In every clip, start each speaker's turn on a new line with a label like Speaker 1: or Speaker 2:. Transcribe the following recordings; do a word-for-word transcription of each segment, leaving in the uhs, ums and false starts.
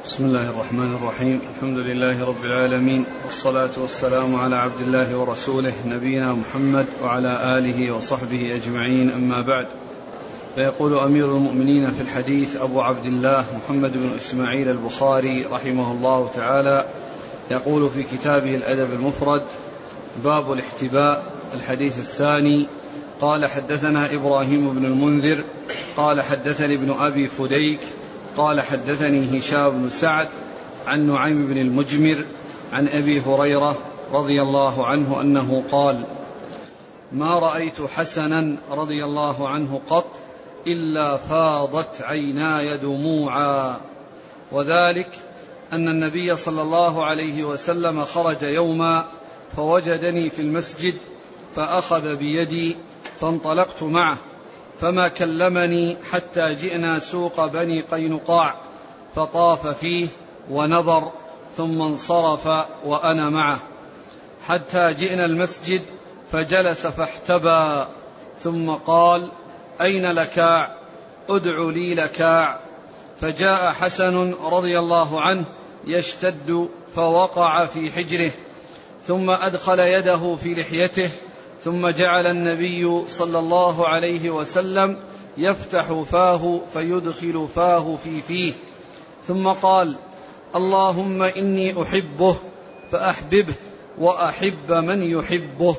Speaker 1: بسم الله الرحمن الرحيم. الحمد لله رب العالمين، والصلاة والسلام على عبد الله ورسوله نبينا محمد وعلى آله وصحبه أجمعين، أما بعد. فيقول أمير المؤمنين في الحديث أبو عبد الله محمد بن إسماعيل البخاري رحمه الله تعالى، يقول في كتابه الأدب المفرد: باب الاحتباء. الحديث الثاني: قال حدثنا إبراهيم بن المنذر قال حدثني ابن أبي فديك قال حدثني هشام بن سعد عن نعيم بن المجمر عن أبي هريرة رضي الله عنه أنه قال: ما رأيت حسنا رضي الله عنه قط إلا فاضت عيناي دموعا، وذلك أن النبي صلى الله عليه وسلم خرج يوما فوجدني في المسجد فأخذ بيدي فانطلقت معه، فما كلمني حتى جئنا سوق بني قينقاع فطاف فيه ونظر، ثم انصرف وأنا معه حتى جئنا المسجد فجلس فاحتبى، ثم قال: أين لكاع؟ ادع لي لكاع. فجاء حسن رضي الله عنه يشتد فوقع في حجره، ثم أدخل يده في لحيته، ثم جعل النبي صلى الله عليه وسلم يفتح فاه فيدخل فاه في فيه، ثم قال: اللهم إني أحبه فأحببه وأحب من يحبه.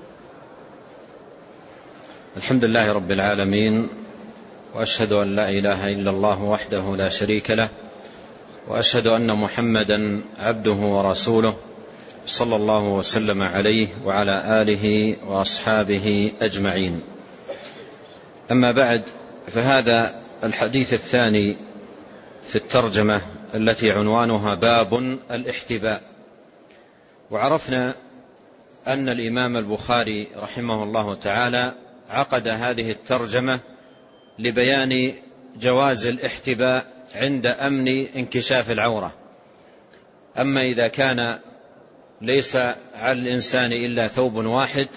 Speaker 2: الحمد لله رب العالمين، وأشهد أن لا إله إلا الله وحده لا شريك له، وأشهد أن محمدا عبده ورسوله صلى الله وسلم عليه وعلى آله وأصحابه أجمعين. أما بعد، فهذا الحديث الثاني في الترجمة التي عنوانها باب الاحتباء. وعرفنا أن الإمام البخاري رحمه الله تعالى عقد هذه الترجمة لبيان جواز الاحتباء عند أمن انكشاف العورة. أما إذا كان ليس على الإنسان إلا ثوب واحد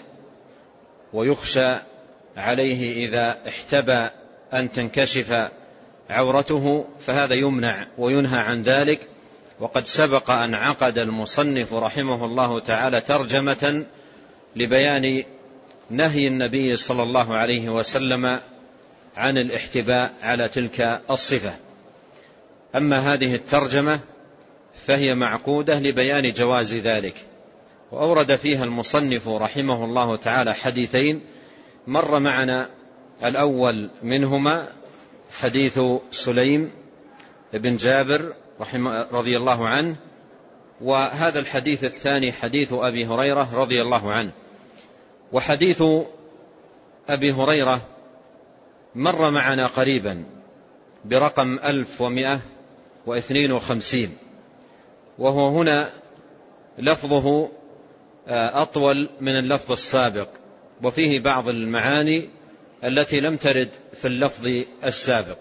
Speaker 2: ويخشى عليه إذا احتبى أن تنكشف عورته، فهذا يمنع وينهى عن ذلك. وقد سبق أن عقد المصنف رحمه الله تعالى ترجمة لبيان نهي النبي صلى الله عليه وسلم عن الاحتباء على تلك الصفة. أما هذه الترجمة فهي معقودة لبيان جواز ذلك، وأورد فيها المصنف رحمه الله تعالى حديثين. مر معنا الأول منهما حديث سليم بن جابر رضي الله عنه، وهذا الحديث الثاني حديث أبي هريرة رضي الله عنه. وحديث أبي هريرة مر معنا قريبا برقم ألف ومئة واثنين وخمسين، وهو هنا لفظه أطول من اللفظ السابق، وفيه بعض المعاني التي لم ترد في اللفظ السابق.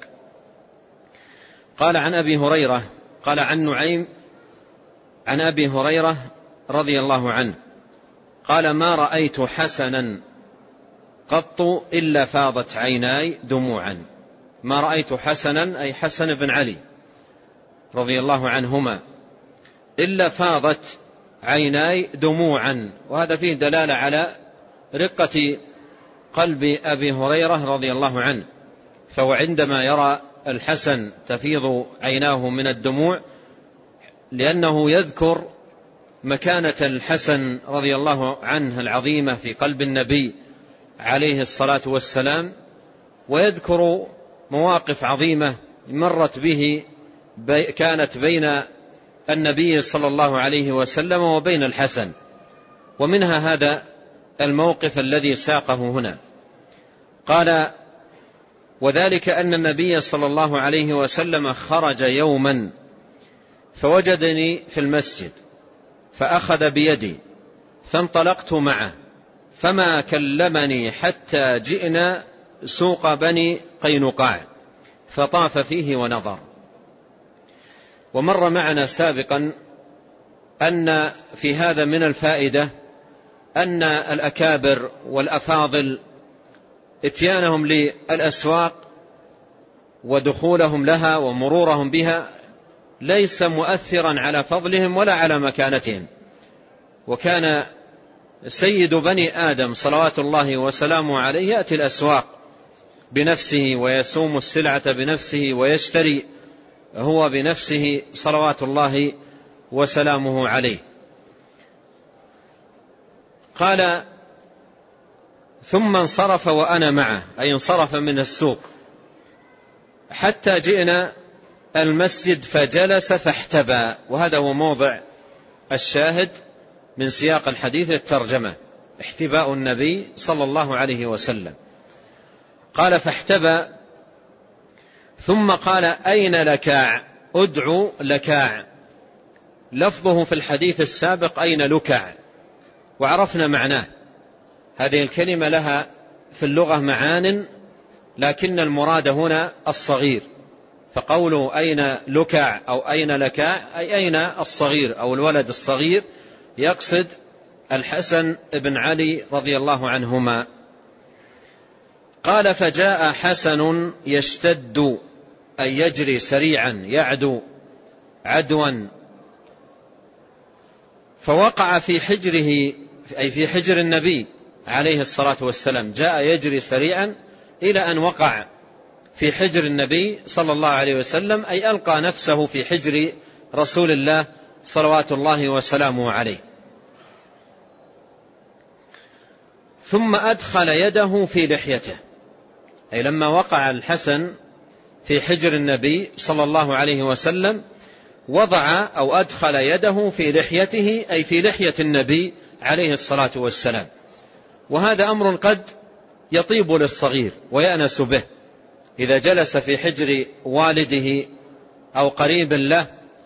Speaker 2: قال عن أبي هريرة، قال عن نعيم عن أبي هريرة رضي الله عنه قال: ما رأيت حسنا قط إلا فاضت عيناي دموعا. ما رأيت حسنا أي حسن بن علي رضي الله عنهما إلا فاضت عيناي دموعا. وهذا فيه دلالة على رقة قلب أبي هريرة رضي الله عنه، فهو عندما يرى الحسن تفيض عيناه من الدموع لأنه يذكر مكانة الحسن رضي الله عنه العظيمة في قلب النبي عليه الصلاة والسلام، ويذكر مواقف عظيمة مرت به كانت بين النبي صلى الله عليه وسلم وبين الحسن، ومنها هذا الموقف الذي ساقه هنا. قال: وذلك أن النبي صلى الله عليه وسلم خرج يوما فوجدني في المسجد فأخذ بيدي فانطلقت معه، فما كلمني حتى جئنا سوق بني قينقاع فطاف فيه ونظر. ومر معنا سابقا أن في هذا من الفائدة أن الأكابر والأفاضل اتيانهم للأسواق ودخولهم لها ومرورهم بها ليس مؤثرا على فضلهم ولا على مكانتهم. وكان سيد بني آدم صلوات الله وسلامه عليه يأتي الأسواق بنفسه ويسوم السلعة بنفسه ويشتري هو بنفسه صلوات الله وسلامه عليه. قال ثم انصرف وأنا معه، أي انصرف من السوق حتى جئنا المسجد فجلس فاحتبى. وهذا هو موضع الشاهد من سياق الحديث للترجمة، احتباء النبي صلى الله عليه وسلم. قال فاحتبى ثم قال أين لكاع؟ أدعو لكاع. لفظه في الحديث السابق أين لكع، وعرفنا معناه. هذه الكلمة لها في اللغة معان، لكن المراد هنا الصغير، فقوله أين لكع أو أين لكاع أي أين الصغير أو الولد الصغير، يقصد الحسن بن علي رضي الله عنهما. قال فجاء حسن يشتد أي يجري سريعا يعدو عدوا، فوقع في حجره أي في حجر النبي عليه الصلاة والسلام. جاء يجري سريعا إلى أن وقع في حجر النبي صلى الله عليه وسلم، أي ألقى نفسه في حجر رسول الله صلوات الله وسلامه عليه. ثم أدخل يده في لحيته، أي لما وقع الحسن في حجر النبي صلى الله عليه وسلم وضع أو أدخل يده في لحيته أي في لحية النبي عليه الصلاة والسلام. وهذا أمر قد يطيب للصغير ويأنس به، إذا جلس في حجر والده أو قريب له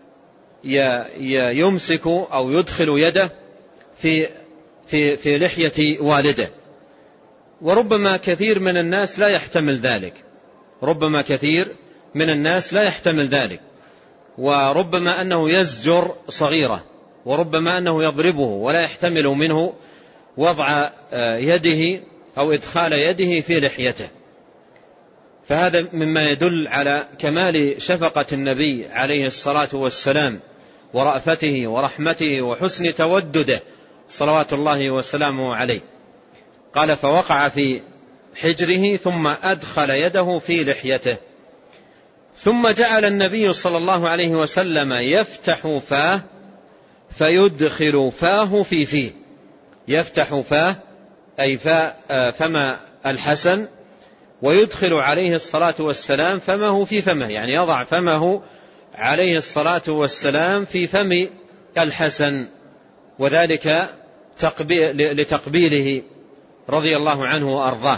Speaker 2: يمسك أو يدخل يده في في في لحية والده. وربما كثير من الناس لا يحتمل ذلك، ربما كثير من الناس لا يحتمل ذلك، وربما أنه يزجر صغيرة، وربما أنه يضربه ولا يحتمل منه وضع يده أو إدخال يده في لحيته. فهذا مما يدل على كمال شفقة النبي عليه الصلاة والسلام ورأفته ورحمته وحسن تودده صلوات الله وسلامه عليه. قال فوقع في حجره ثم أدخل يده في لحيته. ثم جعل النبي صلى الله عليه وسلم يفتح فاه فيدخل فاه في فيه. يفتح فاه أي فم الحسن، ويدخل عليه الصلاة والسلام فمه في فمه، يعني يضع فمه عليه الصلاة والسلام في فم الحسن، وذلك لتقبيله رضي الله عنه وأرضاه.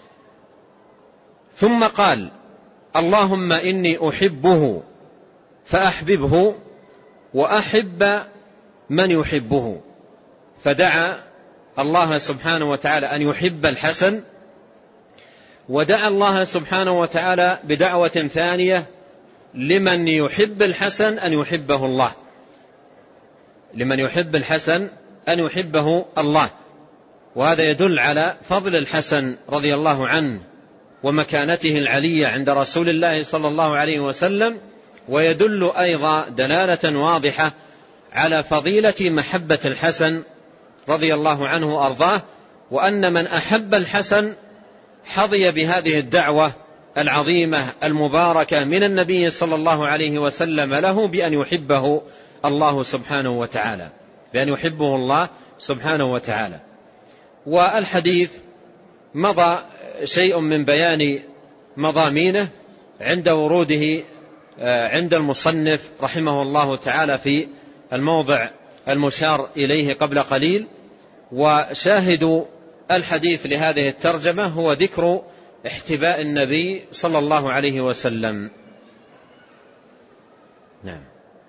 Speaker 2: ثم قال اللهم إني أحبه فأحببه وأحب من يحبه. فدعا الله سبحانه وتعالى أن يحب الحسن، ودعا الله سبحانه وتعالى بدعوة ثانية لمن يحب الحسن أن يحبه الله، لمن يحب الحسن أن يحبه الله. وهذا يدل على فضل الحسن رضي الله عنه ومكانته العلية عند رسول الله صلى الله عليه وسلم، ويدل أيضا دلالة واضحة على فضيلة محبة الحسن رضي الله عنه وأرضاه، وأن من أحب الحسن حظي بهذه الدعوة العظيمة المباركة من النبي صلى الله عليه وسلم له بأن يحبه الله سبحانه وتعالى، بأن يحبه الله سبحانه وتعالى. والحديث مضى شيء من بيان مضامينه عند وروده عند المصنف رحمه الله تعالى في الموضع المشار إليه قبل قليل. وشاهد الحديث لهذه الترجمة هو ذكر احتباء النبي صلى الله عليه وسلم. نعم.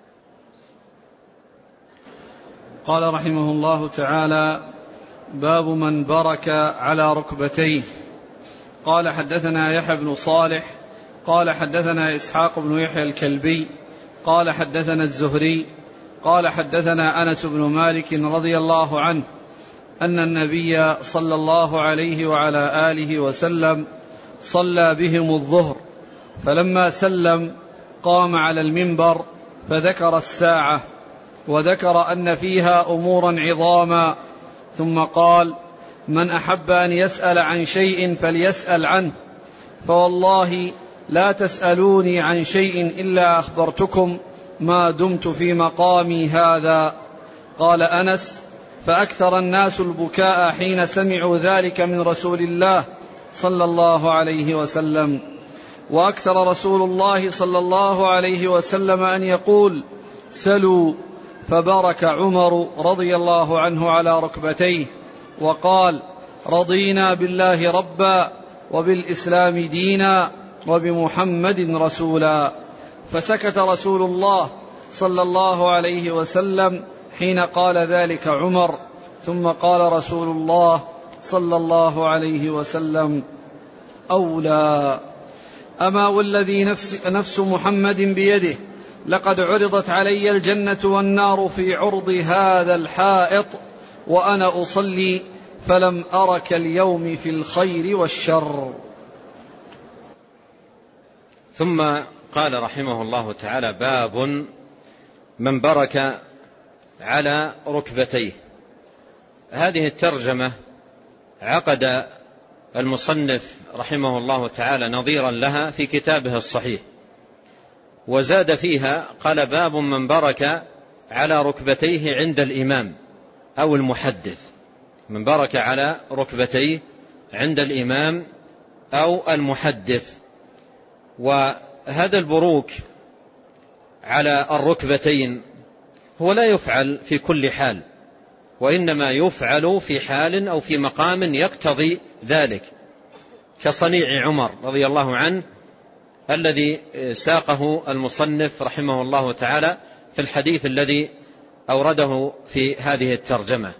Speaker 1: قال رحمه الله تعالى باب من برك على ركبتيه. قال حدثنا يحيى بن صالح قال حدثنا إسحاق بن يحيى الكلبي قال حدثنا الزهري قال حدثنا أنس بن مالك رضي الله عنه أن النبي صلى الله عليه وعلى آله وسلم صلى بهم الظهر، فلما سلم قام على المنبر فذكر الساعة وذكر أن فيها أمورا عظاما، ثم قال: من أحب أن يسأل عن شيء فليسأل عنه، فوالله لا تسألوني عن شيء إلا أخبرتكم ما دمت في مقامي هذا. قال أنس: فأكثر الناس البكاء حين سمعوا ذلك من رسول الله صلى الله عليه وسلم، وأكثر رسول الله صلى الله عليه وسلم أن يقول: سلوا، فبارك عمر رضي الله عنه على ركبتيه وقال: رضينا بالله ربا وبالإسلام دينا وبمحمد رسولا. فسكت رسول الله صلى الله عليه وسلم حين قال ذلك عمر، ثم قال رسول الله صلى الله عليه وسلم: أولى. أما والذي نفس, نفس محمد بيده لقد عرضت علي الجنة والنار في عرض هذا الحائط وأنا أصلي فلم أرك اليوم في الخير والشر.
Speaker 2: ثم قال رحمه الله تعالى: باب من برك على ركبتيه. هذه الترجمة عقد المصنف رحمه الله تعالى نظيرا لها في كتابه الصحيح، وزاد فيها قال: باب من برك على ركبتيه عند الإمام أو المحدث. من برك على ركبتيه عند الإمام أو المحدث. وهذا البروك على الركبتين هو لا يفعل في كل حال، وإنما يفعل في حال أو في مقام يقتضي ذلك، كصنيع عمر رضي الله عنه الذي ساقه المصنف رحمه الله تعالى في الحديث الذي أورده في هذه الترجمة.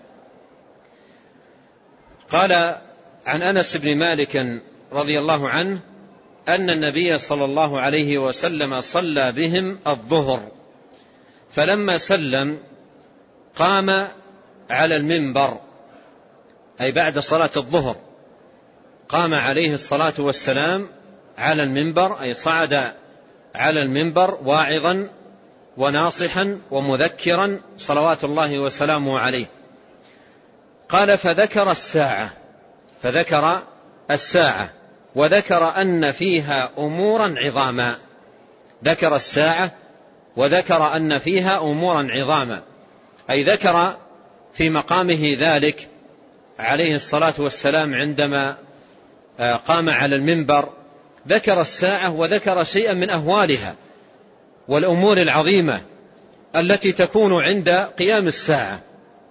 Speaker 2: قال عن أنس بن مالك رضي الله عنه أن النبي صلى الله عليه وسلم صلى بهم الظهر، فلما سلم قام على المنبر، أي بعد صلاة الظهر قام عليه الصلاة والسلام على المنبر، أي صعد على المنبر واعظا وناصحا ومذكرا صلوات الله وسلامه عليه. قال: فذكر الساعة فذكر الساعة وذكر أن فيها أمورا عظاما. ذكر الساعة وذكر أن فيها أمورا عظاما، أي ذكر في مقامه ذلك عليه الصلاة والسلام عندما قام على المنبر، ذكر الساعة وذكر شيئا من أهوالها والأمور العظيمة التي تكون عند قيام الساعة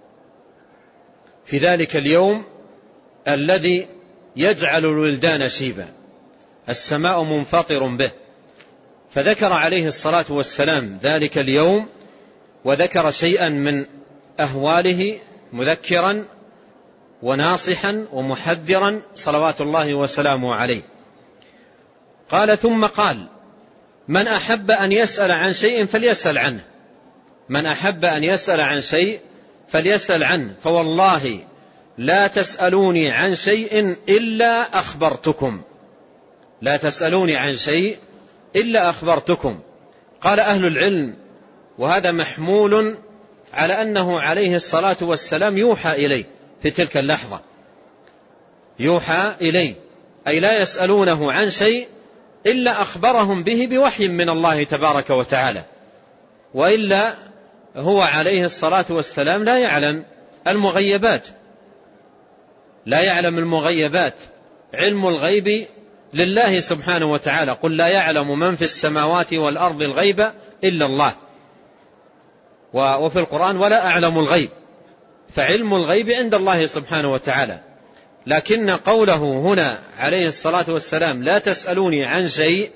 Speaker 2: في ذلك اليوم الذي يجعل الولدان شيبا، السماء منفطر به. فذكر عليه الصلاة والسلام ذلك اليوم وذكر شيئا من أهواله مذكرا وناصحا ومحذرا صلوات الله وسلامه عليه. قال: ثم قال: من أحب أن يسأل عن شيء فليسأل عنه. من أحب أن يسأل عن شيء فليسأل عنه، فوالله لا تسألوني عن شيء إلا أخبرتكم. لا تسألوني عن شيء إلا أخبرتكم. قال أهل العلم: وهذا محمول على أنه عليه الصلاة والسلام يوحى إليه في تلك اللحظة، يوحى إليه، أي لا يسألونه عن شيء إلا أخبرهم به بوحي من الله تبارك وتعالى، وإلا هو عليه الصلاة والسلام لا يعلم المغيبات، لا يعلم المغيبات. علم الغيب لله سبحانه وتعالى. قل لا يعلم من في السماوات والأرض الغيب إلا الله. وفي القرآن: ولا أعلم الغيب. فعلم الغيب عند الله سبحانه وتعالى. لكن قوله هنا عليه الصلاة والسلام: لا تسألوني عن شيء،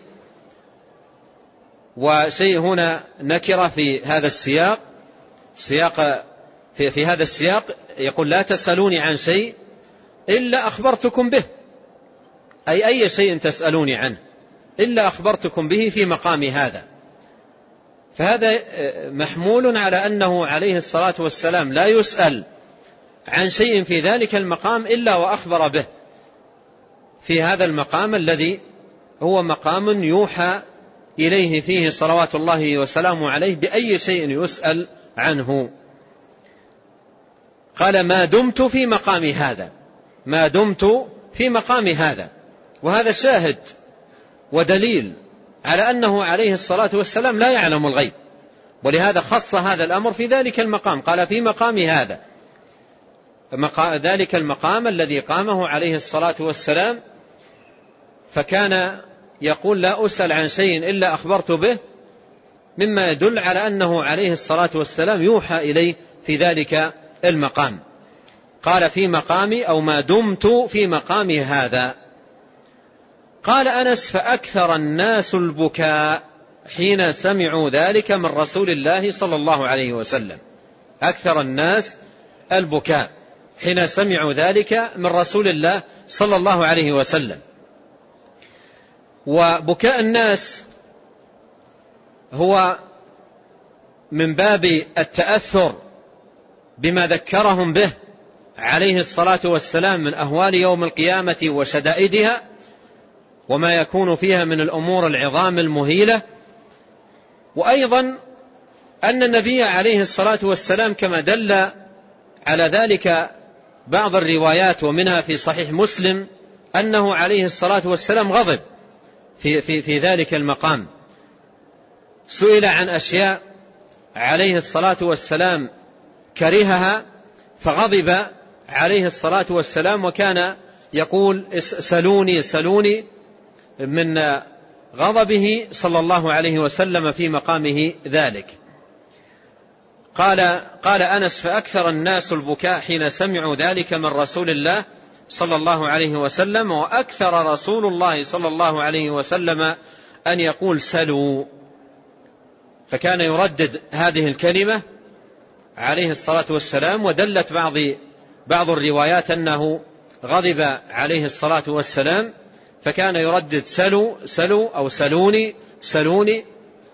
Speaker 2: وشيء هنا نكرة في هذا السياق، سياق في, في هذا السياق يقول: لا تسألوني عن شيء إلا أخبرتكم به، أي أي شيء تسألوني عنه إلا أخبرتكم به في مقام هذا. فهذا محمول على أنه عليه الصلاة والسلام لا يسأل عن شيء في ذلك المقام إلا وأخبر به في هذا المقام الذي هو مقام يوحى إليه فيه صلوات الله وسلامه عليه بأي شيء يسأل عنه. قال ما دمت في مقام هذا، ما دمت في مقام هذا. وهذا شاهد ودليل على أنه عليه الصلاة والسلام لا يعلم الغيب، ولهذا خص هذا الأمر في ذلك المقام. قال في مقام هذا، ذلك المقام الذي قامه عليه الصلاة والسلام، فكان يقول لا أسأل عن شيء إلا أخبرت به، مما يدل على أنه عليه الصلاة والسلام يوحى إليه في ذلك المقام. قال في مقامي أو ما دمت في مقامي هذا. قال أنس فأكثر الناس البكاء حين سمعوا ذلك من رسول الله صلى الله عليه وسلم. أكثر الناس البكاء حين سمعوا ذلك من رسول الله صلى الله عليه وسلم. وبكاء الناس هو من باب التأثر بما ذكرهم به عليه الصلاة والسلام من أهوال يوم القيامة وشدائدها وما يكون فيها من الأمور العظام المهيلة. وأيضا أن النبي عليه الصلاة والسلام كما دل على ذلك بعض الروايات ومنها في صحيح مسلم أنه عليه الصلاة والسلام غضب في, في, في ذلك المقام. سئل عن أشياء عليه الصلاة والسلام كرهها فغضب عليه الصلاة والسلام، وكان يقول سلوني سلوني من غضبه صلى الله عليه وسلم في مقامه ذلك. قال, قال أنس فأكثر الناس البكاء حين سمعوا ذلك من رسول الله صلى الله عليه وسلم، وأكثر رسول الله صلى الله عليه وسلم أن يقول سلوا، فكان يردد هذه الكلمة عليه الصلاة والسلام. ودلت بعض بعض الروايات أنه غضب عليه الصلاة والسلام فكان يردد سلوا سلوا أو سلوني سلوني.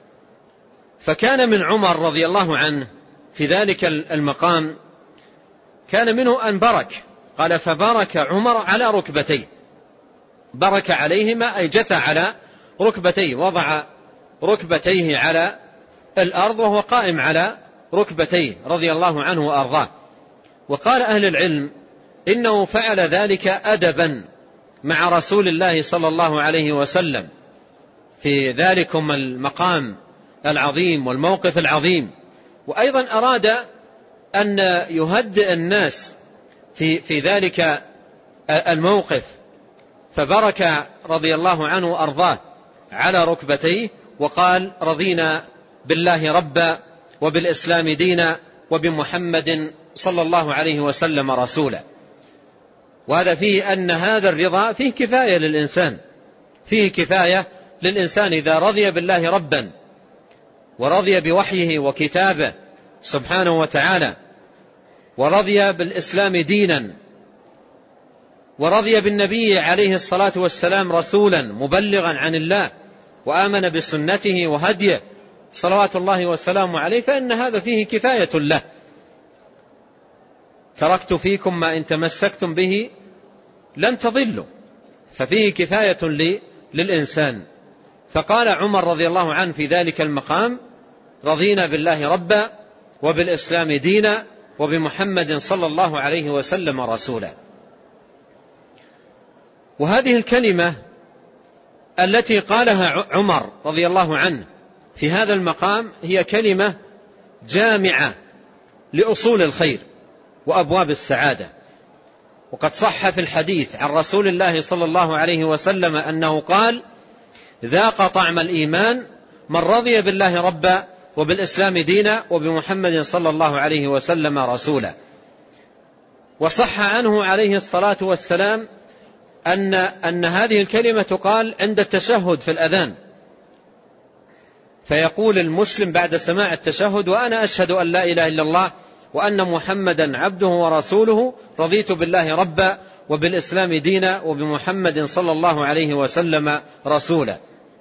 Speaker 2: فكان من عمر رضي الله عنه في ذلك المقام كان منه أن برك، قال فبارك عمر على ركبتيه، برك عليهما أي جثى على ركبتيه، وضع ركبتيه على الأرض وهو قائم على ركبتيه رضي الله عنه وأرضاه. وقال أهل العلم إنه فعل ذلك أدبا مع رسول الله صلى الله عليه وسلم في ذلكم المقام العظيم والموقف العظيم. وأيضا أراد أن يهدئ الناس في, في ذلك الموقف، فبرك رضي الله عنه وأرضاه على ركبتيه وقال رضينا بالله ربا وبالإسلام دينا وبمحمد صلى الله عليه وسلم رسولا. وهذا فيه أن هذا الرضا فيه كفاية للإنسان، فيه كفاية للإنسان إذا رضي بالله ربا ورضي بوحيه وكتابه سبحانه وتعالى، ورضي بالإسلام دينا، ورضي بالنبي عليه الصلاة والسلام رسولا مبلغا عن الله، وآمن بسنته وهديه صلوات الله والسلام عليه، فإن هذا فيه كفاية له. تركت فيكم ما إن تمسكتم به لن تضلوا، ففيه كفاية للإنسان. فقال عمر رضي الله عنه في ذلك المقام رضينا بالله ربا وبالإسلام دينا وبمحمد صلى الله عليه وسلم رسولا. وهذه الكلمة التي قالها عمر رضي الله عنه في هذا المقام هي كلمة جامعة لأصول الخير وأبواب السعادة. وقد صح في الحديث عن رسول الله صلى الله عليه وسلم أنه قال ذاق طعم الإيمان من رضي بالله ربا وبالإسلام دينا وبمحمد صلى الله عليه وسلم رسولا. وصح عنه عليه الصلاة والسلام أن, أن هذه الكلمة تقال عند التشهد في الأذان، فيقول المسلم بعد سماع التشهد وأنا أشهد أن لا إله إلا الله وأن محمدا عبده ورسوله رضيت بالله ربا وبالإسلام دينا وبمحمد صلى الله عليه وسلم رسولا.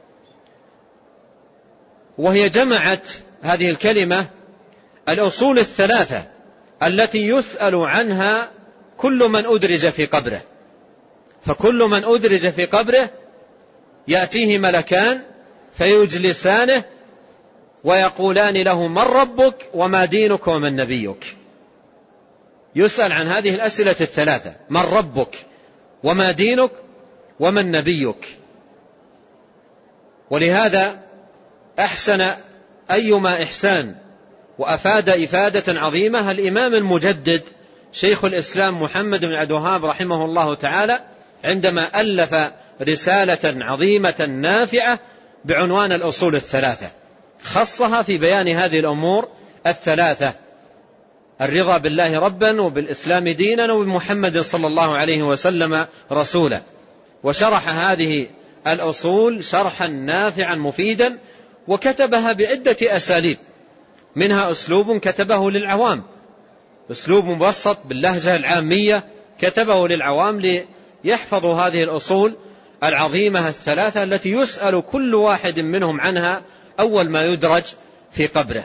Speaker 2: وهي جمعت هذه الكلمة الأصول الثلاثة التي يسأل عنها كل من أدرج في قبره. فكل من أدرج في قبره يأتيه ملكان فيجلسانه ويقولان له من ربك وما دينك ومن نبيك. يسأل عن هذه الأسئلة الثلاثة: من ربك وما دينك ومن نبيك. ولهذا أحسن أيما إحسان وأفاد إفادة عظيمة الإمام المجدد شيخ الإسلام محمد بن عبد الوهاب رحمه الله تعالى عندما ألف رسالة عظيمة نافعة بعنوان الأصول الثلاثة، خصها في بيان هذه الأمور الثلاثة: الرضا بالله ربا وبالإسلام دينا وبمحمد صلى الله عليه وسلم رسولا. وشرح هذه الأصول شرحا نافعا مفيدا، وكتبها بعدة أساليب، منها أسلوب كتبه للعوام، أسلوب مبسط باللهجة العامية كتبه للعوام ليحفظوا هذه الأصول العظيمة الثلاثة التي يسأل كل واحد منهم عنها أول ما يدرج في قبره.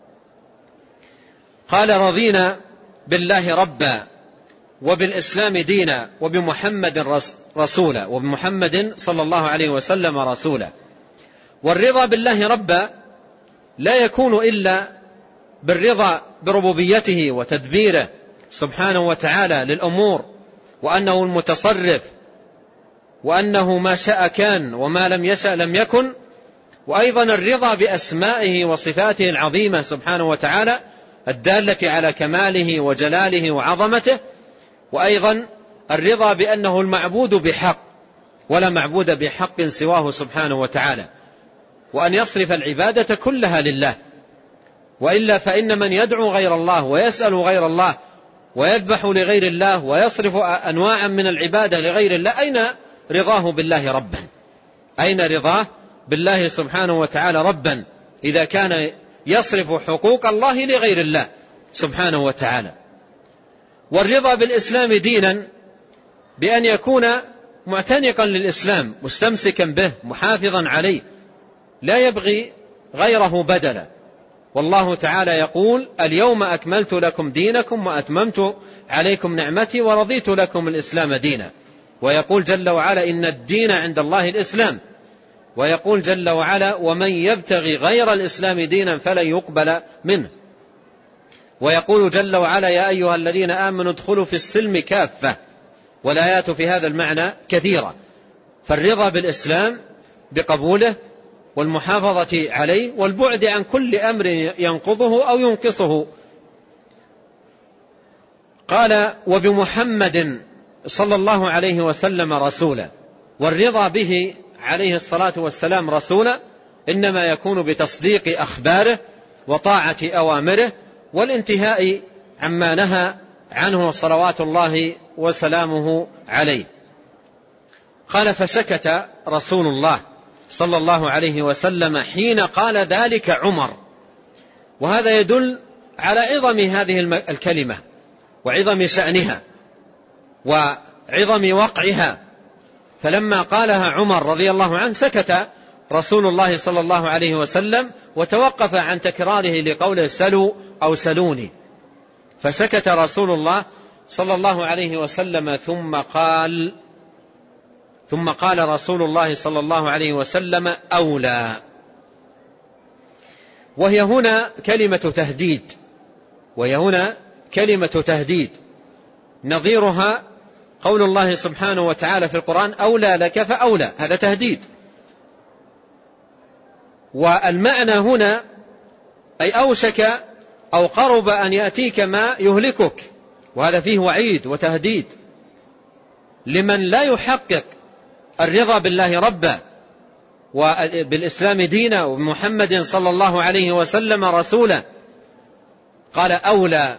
Speaker 2: قال: رضينا بالله ربا وبالإسلام دينا وبمحمد رسولا وبمحمد صلى الله عليه وسلم رسولا. والرضا بالله ربا لا يكون إلا بالرضا بربوبيته وتدبيره سبحانه وتعالى للأمور، وأنه المتصرف، وأنه ما شاء كان وما لم يشأ لم يكن. وأيضا الرضا بأسمائه وصفاته العظيمة سبحانه وتعالى الدالة على كماله وجلاله وعظمته. وأيضا الرضا بأنه المعبود بحق ولا معبود بحق سواه سبحانه وتعالى، وأن يصرف العبادة كلها لله، وإلا فإن من يدعو غير الله ويسأل غير الله ويذبح لغير الله ويصرف أنواعا من العبادة لغير الله، أين رضاه بالله ربا؟ أين رضاه بالله سبحانه وتعالى ربا إذا كان يصرف حقوق الله لغير الله سبحانه وتعالى؟ والرضا بالإسلام دينا بأن يكون معتنقا للإسلام مستمسكا به محافظا عليه، لا يبغي غيره بدلا. والله تعالى يقول: اليوم أكملت لكم دينكم وأتممت عليكم نعمتي ورضيت لكم الإسلام دينا. ويقول جل وعلا: إن الدين عند الله الإسلام. ويقول جل وعلا: ومن يبتغي غير الإسلام دينا فلن يقبل منه. ويقول جل وعلا: يا أيها الذين آمنوا ادخلوا في السلم كافة. والآيات في هذا المعنى كثيرة. فالرضا بالإسلام بقبوله والمحافظة عليه والبعد عن كل أمر ينقضه أو ينقصه. قال: وبمحمد صلى الله عليه وسلم رسولا. والرضا به عليه الصلاة والسلام رسولا إنما يكون بتصديق أخباره وطاعة أوامره والانتهاء عما نهى عنه صلوات الله وسلامه عليه. قال: فسكت رسول الله صلى الله عليه وسلم حين قال ذلك عمر. وهذا يدل على عظم هذه الكلمة وعظم شأنها وعظم وقعها. فلما قالها عمر رضي الله عنه سكت رسول الله صلى الله عليه وسلم وتوقف عن تكراره لقوله سلوا أو سلوني. فسكت رسول الله صلى الله عليه وسلم ثم قال ثم قال رسول الله صلى الله عليه وسلم أولى. وهي هنا كلمة تهديد وهي هنا كلمة تهديد نظيرها قول الله سبحانه وتعالى في القرآن: أولى لك فأولى. هذا تهديد. والمعنى هنا أي أوشك أو قرب أن يأتيك ما يهلكك، وهذا فيه وعيد وتهديد لمن لا يحقق الرضا بالله ربا وبالإسلام دينا وبمحمد صلى الله عليه وسلم رسولا. قال: أولى.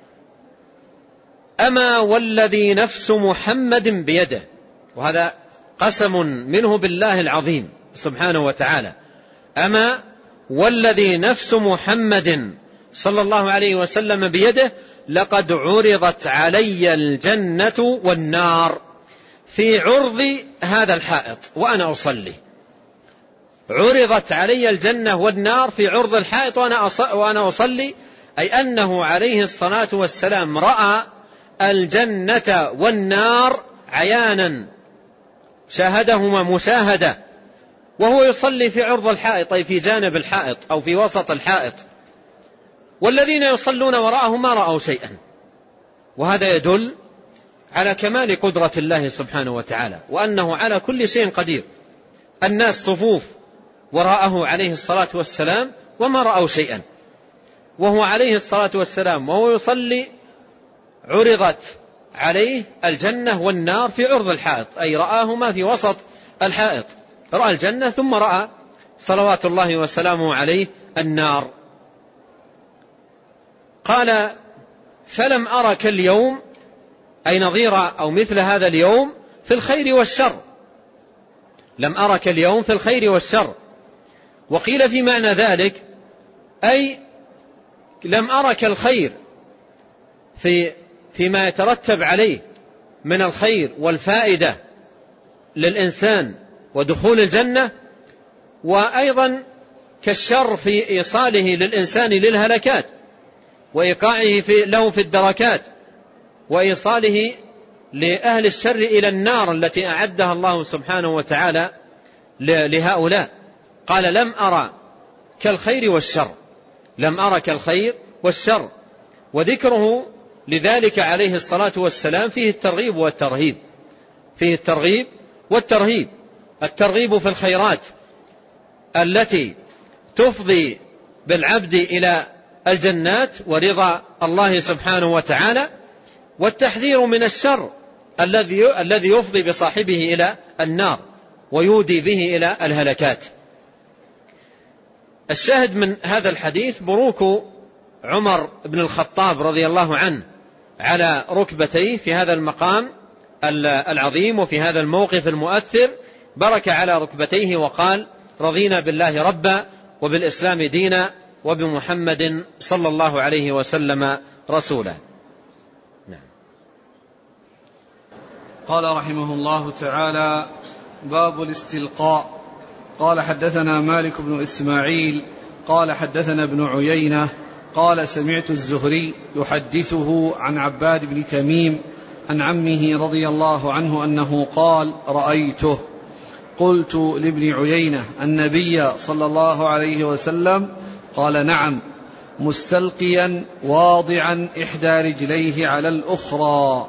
Speaker 2: أما والذي نفس محمد بيده. وهذا قسم منه بالله العظيم سبحانه وتعالى. أما والذي نفس محمد صلى الله عليه وسلم بيده لقد عرضت علي الجنة والنار في عرض هذا الحائط وأنا أصلي. عرضت علي الجنة والنار في عرض الحائط وأنا أصلي، أي أنه عليه الصلاة والسلام رأى الجنة والنار عيانا، شاهدهما مشاهدة، وهو يصلي في عرض الحائط أي في جانب الحائط أو في وسط الحائط، والذين يصلون وراءه ما رأوا شيئا. وهذا يدل على كمال قدرة الله سبحانه وتعالى، وأنه على كل شيء قدير. الناس صفوف وراءه عليه الصلاة والسلام وما رأوا شيئا، وهو عليه الصلاة والسلام وهو يصلي عرضت عليه الجنة والنار في عرض الحائط، أي رآهما في وسط الحائط، رأى الجنة ثم رأى صلوات الله وسلامه عليه النار. قال: فلم أرك اليوم، أي نظير أو مثل هذا اليوم، في الخير والشر. لم أرك اليوم في الخير والشر. وقيل في معنى ذلك أي لم أرك الخير في فيما يترتب عليه من الخير والفائدة للإنسان ودخول الجنة، وأيضا كالشر في إيصاله للإنسان للهلكات وإيقاعه في له في الدركات وإيصاله لأهل الشر إلى النار التي أعدها الله سبحانه وتعالى لهؤلاء. قال: لم أرى كالخير والشر، لم أرى كالخير والشر. وذكره لذلك عليه الصلاة والسلام فيه الترغيب والترهيب، فيه الترغيب والترهيب. الترغيب في الخيرات التي تفضي بالعبد إلى الجنات ورضا الله سبحانه وتعالى، والتحذير من الشر الذي الذي يفضي بصاحبه إلى النار ويودي به إلى الهلكات. الشاهد من هذا الحديث بروك عمر بن الخطاب رضي الله عنه على ركبتيه في هذا المقام العظيم وفي هذا الموقف المؤثر، برك على ركبتيه وقال: رضينا بالله ربا وبالإسلام دينا وبمحمد صلى الله عليه وسلم رسولا. نعم.
Speaker 1: قال رحمه الله تعالى: باب الاستلقاء. قال: حدثنا مالك بن إسماعيل قال حدثنا ابن عيينة قال: سمعت الزهري يحدثه عن عباد بن تميم عن عمه رضي الله عنه أنه قال: رأيته. قلت لابن عيينة: النبي صلى الله عليه وسلم؟ قال: نعم، مستلقيا واضعا إحدى رجليه على الأخرى.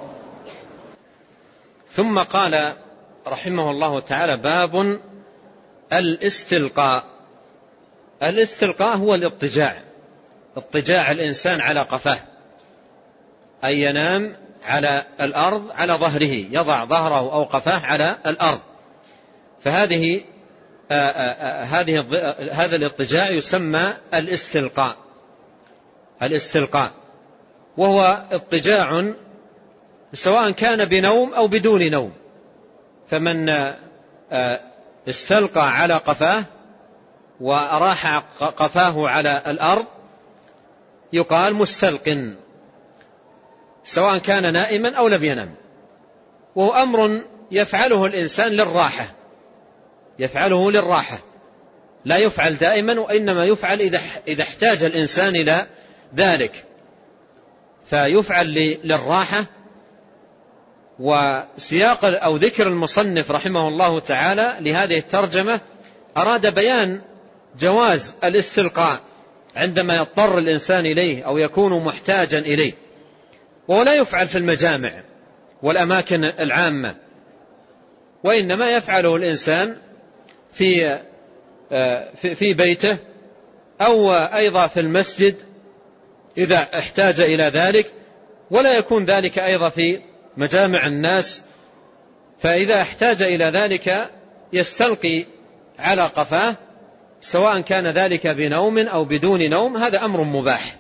Speaker 2: ثم قال رحمه الله تعالى: باب الاستلقاء. الاستلقاء هو الاضطجاع، اضطجاع الإنسان على قفاه، أي ينام على الأرض على ظهره، يضع ظهره أو قفاه على الأرض. فهذه آآ آآ هذه هذا الاضطجاع يسمى الاستلقاء. الاستلقاء وهو اضطجاع سواء كان بنوم أو بدون نوم. فمن استلقى على قفاه وأراح قفاه على الأرض يقال مستلق، سواء كان نائما أو لم ينم. وهو أمر يفعله الإنسان للراحة، يفعله للراحة، لا يفعل دائما، وإنما يفعل إذا احتاج الإنسان إلى ذلك، فيفعل للراحة. وسياق أو ذكر المصنف رحمه الله تعالى لهذه الترجمة أراد بيان جواز الاستلقاء عندما يضطر الإنسان إليه أو يكون محتاجا إليه، وهو لا يفعل في المجامع والأماكن العامة، وإنما يفعله الإنسان في في بيته أو أيضا في المسجد إذا احتاج إلى ذلك، ولا يكون ذلك أيضا في مجامع الناس. فإذا احتاج إلى ذلك يستلقي على قفاه، سواء كان ذلك بنوم أو بدون نوم، هذا أمر مباح.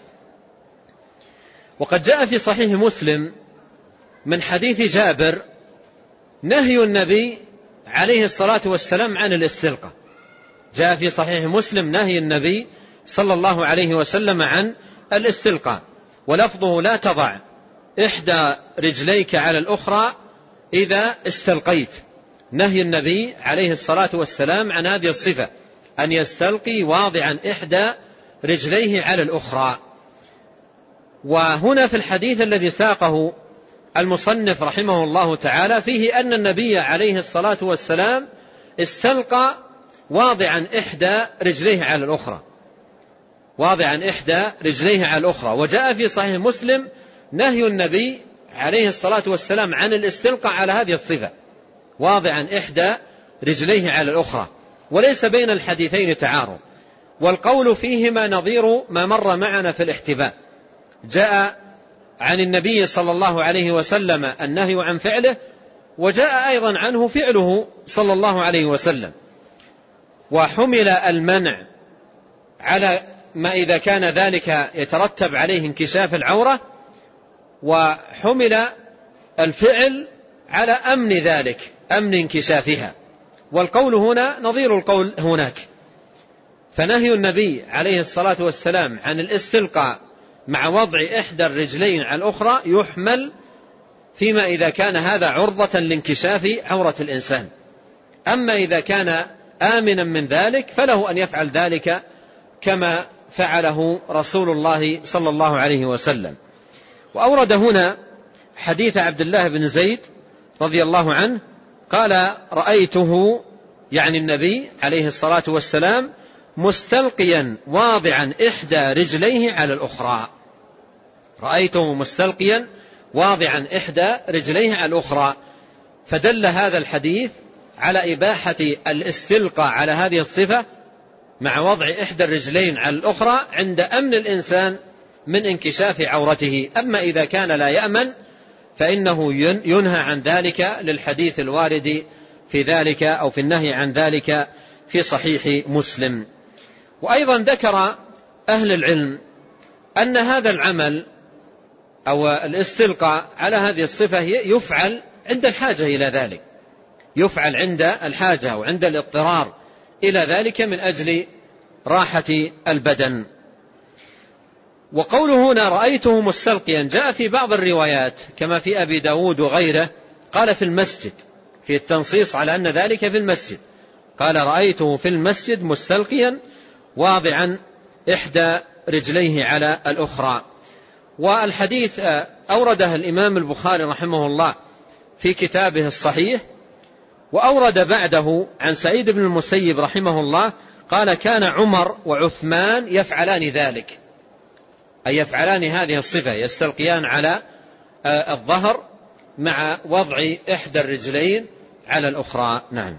Speaker 2: وقد جاء في صحيح مسلم من حديث جابر نهي النبي عليه الصلاة والسلام عن الاستلقاء. جاء في صحيح مسلم نهي النبي صلى الله عليه وسلم عن الاستلقاء، ولفظه: لا تضع إحدى رجليك على الأخرى إذا استلقيت. نهي النبي عليه الصلاة والسلام عن هذه الصفة، أن يستلقي واضعا إحدى رجليه على الأخرى. وهنا في الحديث الذي ساقه المصنف رحمه الله تعالى فيه أن النبي عليه الصلاة والسلام استلقى واضعا إحدى رجليه على الأخرى، واضعا إحدى رجليه على الأخرى. وجاء في صحيح مسلم نهي النبي عليه الصلاة والسلام عن الاستلقاء على هذه الصفة، واضعا إحدى رجليه على الأخرى، وليس بين الحديثين تعارض، والقول فيهما نظير ما مر معنا في الاحتباء. جاء عن النبي صلى الله عليه وسلم النهي عن فعله، وجاء أيضا عنه فعله صلى الله عليه وسلم. وحمل المنع على ما إذا كان ذلك يترتب عليه انكشاف العورة، وحمل الفعل على أمن ذلك، أمن انكشافها، والقول هنا نظير القول هناك. فنهي النبي عليه الصلاة والسلام عن الاستلقاء مع وضع إحدى الرجلين على الأخرى يحمل فيما إذا كان هذا عرضة لانكشاف عورة الإنسان. أما إذا كان آمنا من ذلك فله أن يفعل ذلك كما فعله رسول الله صلى الله عليه وسلم. وأورد هنا حديث عبد الله بن زيد رضي الله عنه قال: رأيته، يعني النبي عليه الصلاة والسلام، مستلقيا واضعا إحدى رجليه على الأخرى. رأيته مستلقيا واضعا إحدى رجليه على الأخرى. فدل هذا الحديث على إباحة الاستلقاء على هذه الصفة مع وضع إحدى الرجلين على الأخرى عند أمن الإنسان من انكشاف عورته. أما إذا كان لا يأمن فإنه ينهى عن ذلك للحديث الوارد في ذلك أو في النهي عن ذلك في صحيح مسلم. وأيضا ذكر أهل العلم أن هذا العمل أو الاستلقاء على هذه الصفة يفعل عند الحاجة إلى ذلك، يفعل عند الحاجة وعند الاضطرار إلى ذلك من أجل راحة البدن. وقوله هنا رأيته مستلقيا جاء في بعض الروايات كما في أبي داود وغيره قال في المسجد، في التنصيص على أن ذلك في المسجد، قال رأيته في المسجد مستلقيا واضعا إحدى رجليه على الأخرى. والحديث أورده الإمام البخاري رحمه الله في كتابه الصحيح، وأورد بعده عن سعيد بن المسيب رحمه الله قال: كان عمر وعثمان يفعلان ذلك، أي يفعلان هذه الصفة، يستلقيان على الظهر مع وضع إحدى الرجلين على الأخرى. نعم.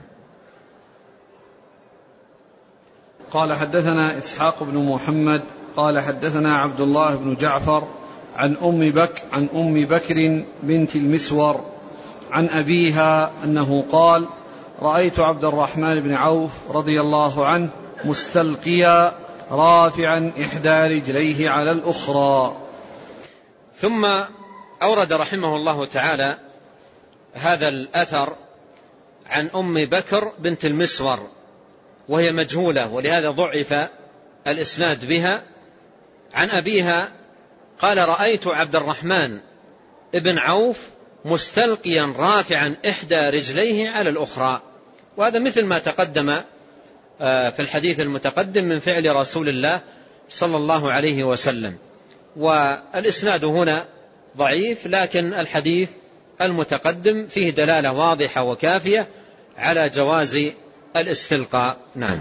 Speaker 1: قال: حدثنا إسحاق بن محمد قال حدثنا عبد الله بن جعفر عن أم بكر عن أم بكر بنت المسور عن أبيها أنه قال: رأيت عبد الرحمن بن عوف رضي الله عنه مستلقيا رافعا إحدى رجليه على الأخرى.
Speaker 2: ثم أورد رحمه الله تعالى هذا الأثر عن أم بكر بنت المسور، وهي مجهولة ولهذا ضعف الإسناد بها. عن أبيها قال: رأيت عبد الرحمن بن عوف مستلقيا رافعا إحدى رجليه على الأخرى. وهذا مثل ما تقدم في الحديث المتقدم من فعل رسول الله صلى الله عليه وسلم. والإسناد هنا ضعيف، لكن الحديث المتقدم فيه دلالة واضحة وكافية على جواز الاستلقاء. نعم.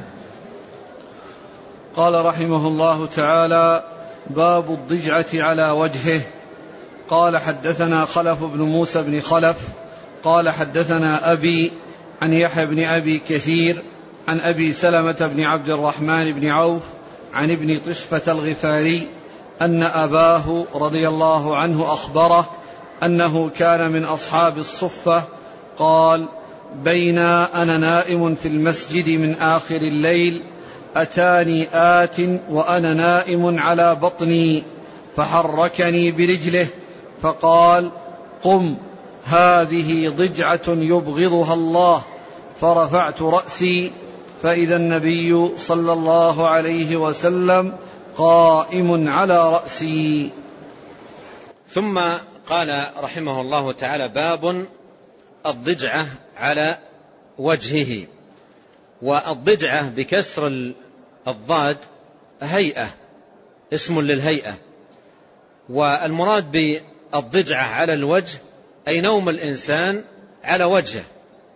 Speaker 1: قال رحمه الله تعالى: باب الضجعة على وجهه. قال: حدثنا خلف بن موسى بن خلف قال حدثنا أبي عن يحيى بن أبي كثير عن أبي سلمة بن عبد الرحمن بن عوف عن ابن طشفة الغفاري أن أباه رضي الله عنه أخبره أنه كان من أصحاب الصفة. قال: بين أنا نائم في المسجد من آخر الليل أتاني آت وأنا نائم على بطني فحركني برجله فقال: قم، هذه ضجعة يبغضها الله. فرفعت رأسي فإذا النبي صلى الله عليه وسلم قائم على رأسي.
Speaker 2: ثم قال رحمه الله تعالى: باب الضجعة على وجهه. والضجعة بكسر الضاد هيئة، اسم للهيئة. والمراد بالضجعة على الوجه أي نوم الإنسان على وجهه،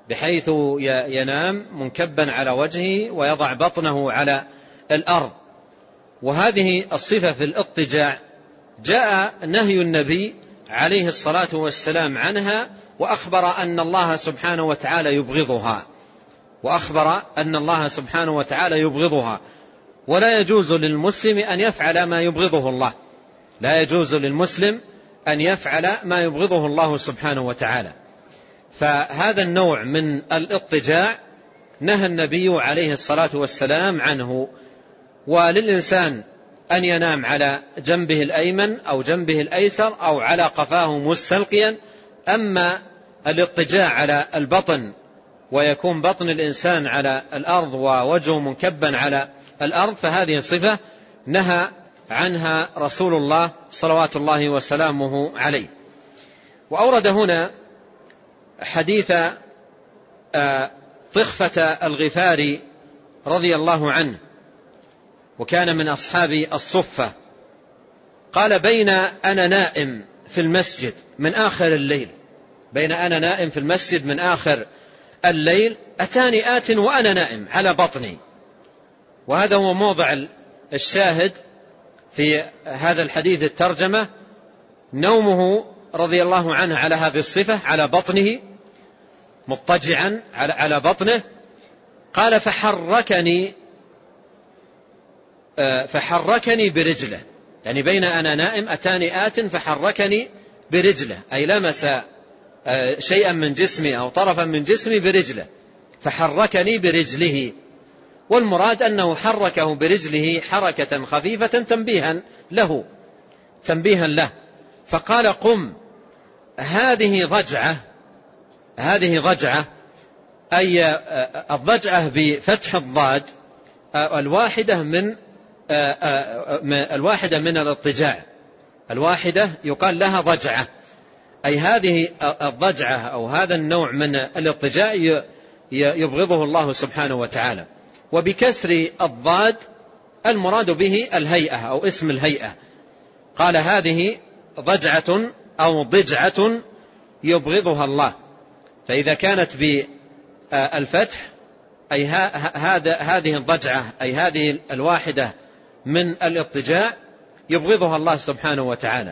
Speaker 2: بحيث ينام منكبا على وجهه ويضع بطنه على الأرض. وهذه الصفة في الاضطجاع جاء نهي النبي عليه الصلاة والسلام عنها، وأخبر أن الله سبحانه وتعالى يبغضها وأخبر أن الله سبحانه وتعالى يبغضها ولا يجوز للمسلم أن يفعل ما يبغضه الله، لا يجوز للمسلم أن يفعل ما يبغضه الله سبحانه وتعالى. فهذا النوع من الاضطجاع نهى النبي عليه الصلاة والسلام عنه. وللإنسان أن ينام على جنبه الأيمن أو جنبه الأيسر أو على قفاه مستلقيا. أما الاضطجاع على البطن ويكون بطن الإنسان على الأرض ووجهه منكبا على الأرض فهذه صفة نهى عنها رسول الله صلوات الله وسلامه عليه. وأورد هنا حديث طخفة الغفاري رضي الله عنه، وكان من أصحاب الصفة، قال: بين أنا نائم في المسجد من آخر الليل بين أنا نائم في المسجد من آخر الليل أتاني آت وأنا نائم على بطني. وهذا هو موضع الشاهد في هذا الحديث الترجمة، نومه رضي الله عنه على هذه الصفة على بطنه مضطجعا على بطنه. قال: فحركني فحركني برجله، يعني بين أنا نائم أتاني آت فحركني برجله، أي لمس شيئا من جسمي أو طرفا من جسمي برجله فحركني برجله. والمراد أنه حركه برجله حركة خفيفة تنبيها له تنبيها له فقال: قم. هذه ضجعة هذه ضجعة أي الضجعة بفتح الضاد الواحدة من الواحدة من الاضطجاع، الواحدة يقال لها ضجعة، أي هذه الضجعة أو هذا النوع من الاضطجاع يبغضه الله سبحانه وتعالى. وبكسر الضاد المراد به الهيئة أو اسم الهيئة. قال: هذه ضجعة أو ضجعة يبغضها الله. فإذا كانت بالفتح أي هذا هذه الضجعة أي هذه الواحدة من الاضطجاع يبغضها الله سبحانه وتعالى،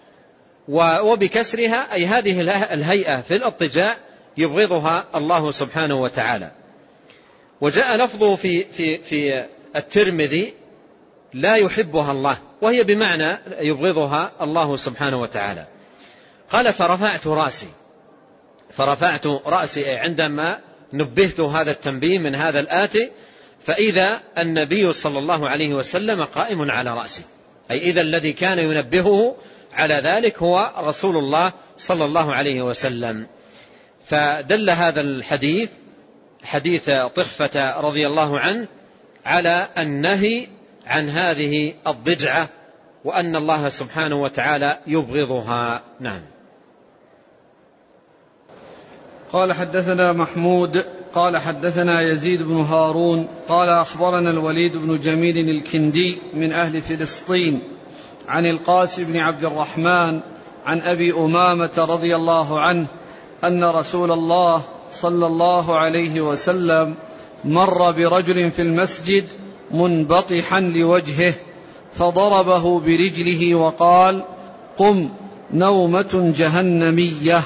Speaker 2: وبكسرها أي هذه الهيئة في الاضطجاع يبغضها الله سبحانه وتعالى. وجاء لفظه في في في الترمذي: لا يحبها الله، وهي بمعنى يبغضها الله سبحانه وتعالى. قال: فرفعت رأسي فرفعت رأسي عندما نبهت هذا التنبيه من هذا الآتي، فإذا النبي صلى الله عليه وسلم قائم على رأسي، أي إذا الذي كان ينبهه على ذلك هو رسول الله صلى الله عليه وسلم. فدل هذا الحديث حديث طخفة رضي الله عنه على النهي عن هذه الضجعة، وأن الله سبحانه وتعالى يبغضها. نعم.
Speaker 1: قال: حدثنا محمود قال حدثنا يزيد بن هارون قال أخبرنا الوليد بن جميل الكندي من أهل فلسطين عن القاسم بن عبد الرحمن عن أبي أمامة رضي الله عنه أن رسول الله صلى الله عليه وسلم مر برجل في المسجد منبطحا لوجهه فضربه برجله وقال: قم، نومة جهنمية.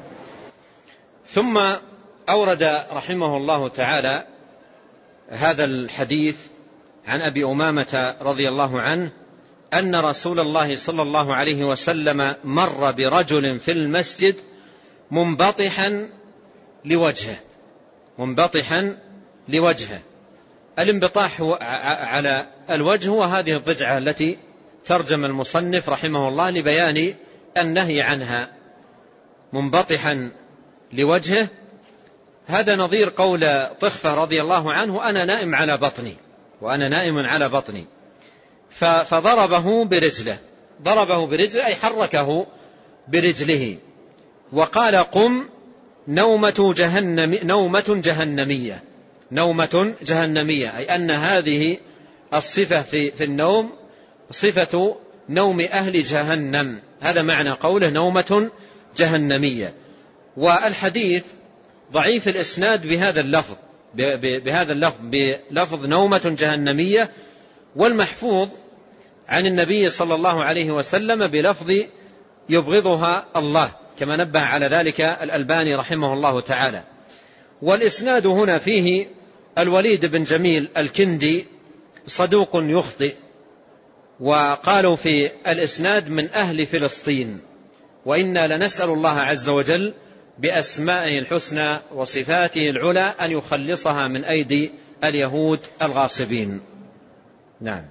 Speaker 2: ثم أورد رحمه الله تعالى هذا الحديث عن أبي أمامة رضي الله عنه أن رسول الله صلى الله عليه وسلم مر برجل في المسجد منبطحا لوجهه منبطحا لوجهه الانبطاح على الوجه وهذه الضجعة التي ترجم المصنف رحمه الله لبيان النهي عنها. منبطحا لوجهه هذا نظير قول طخفة رضي الله عنه: أنا نائم على بطني وأنا نائم على بطني. فضربه برجله ضربه برجله أي حركه برجله وقال: قم، نومة جهنم نومة جهنمية نومة جهنمية أي أن هذه الصفة في, في النوم صفة نوم أهل جهنم. هذا معنى قوله نومة جهنمية. والحديث ضعيف الإسناد بهذا اللفظ بهذا اللفظ بلفظ نومة جهنمية، والمحفوظ عن النبي صلى الله عليه وسلم بلفظ يبغضها الله، كما نبه على ذلك الألباني رحمه الله تعالى. والإسناد هنا فيه الوليد بن جميل الكندي صدوق يخطئ، وقالوا في الإسناد من أهل فلسطين، وإنا لنسأل الله عز وجل بأسمائه الحسنى وصفاته العلى أن يخلصها من أيدي اليهود الغاصبين. نعم.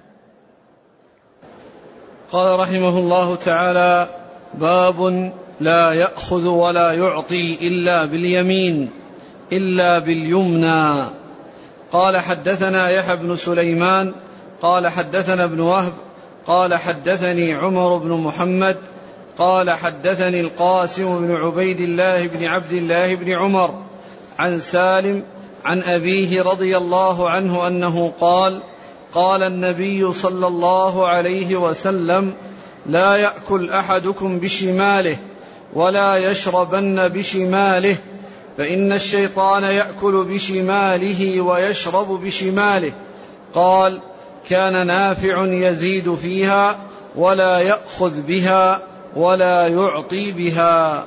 Speaker 1: قال رحمه الله تعالى: باب لا يأخذ ولا يعطي إلا باليمين إلا باليمنى. قال حدثنا يحيى بن سليمان قال حدثنا ابن وهب قال حدثني عمر بن محمد قال حدثني القاسم بن عبيد الله بن عبد الله بن عمر عن سالم عن أبيه رضي الله عنه أنه قال: قال النبي صلى الله عليه وسلم: لا يأكل أحدكم بشماله ولا يشربن بشماله، فإن الشيطان يأكل بشماله ويشرب بشماله. قال: كان نافع يزيد فيها ولا يأخذ بها ولا يعطي بها.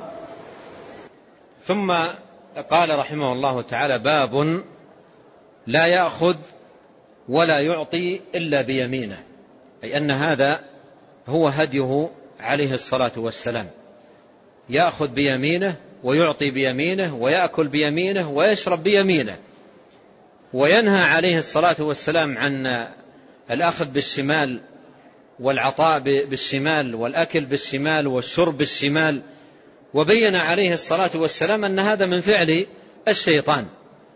Speaker 2: ثم قال رحمه الله تعالى: باب لا يأخذ ولا يعطي إلا بيمينه، أي أن هذا هو هديه عليه الصلاة والسلام، يأخذ بيمينه ويعطي بيمينه ويأكل بيمينه ويشرب بيمينه. وينهى عليه الصلاة والسلام عن الأخذ بالشمال والعطاء بالشمال والأكل بالشمال والشرب بالشمال، وبين عليه الصلاة والسلام أن هذا من فعل الشيطان.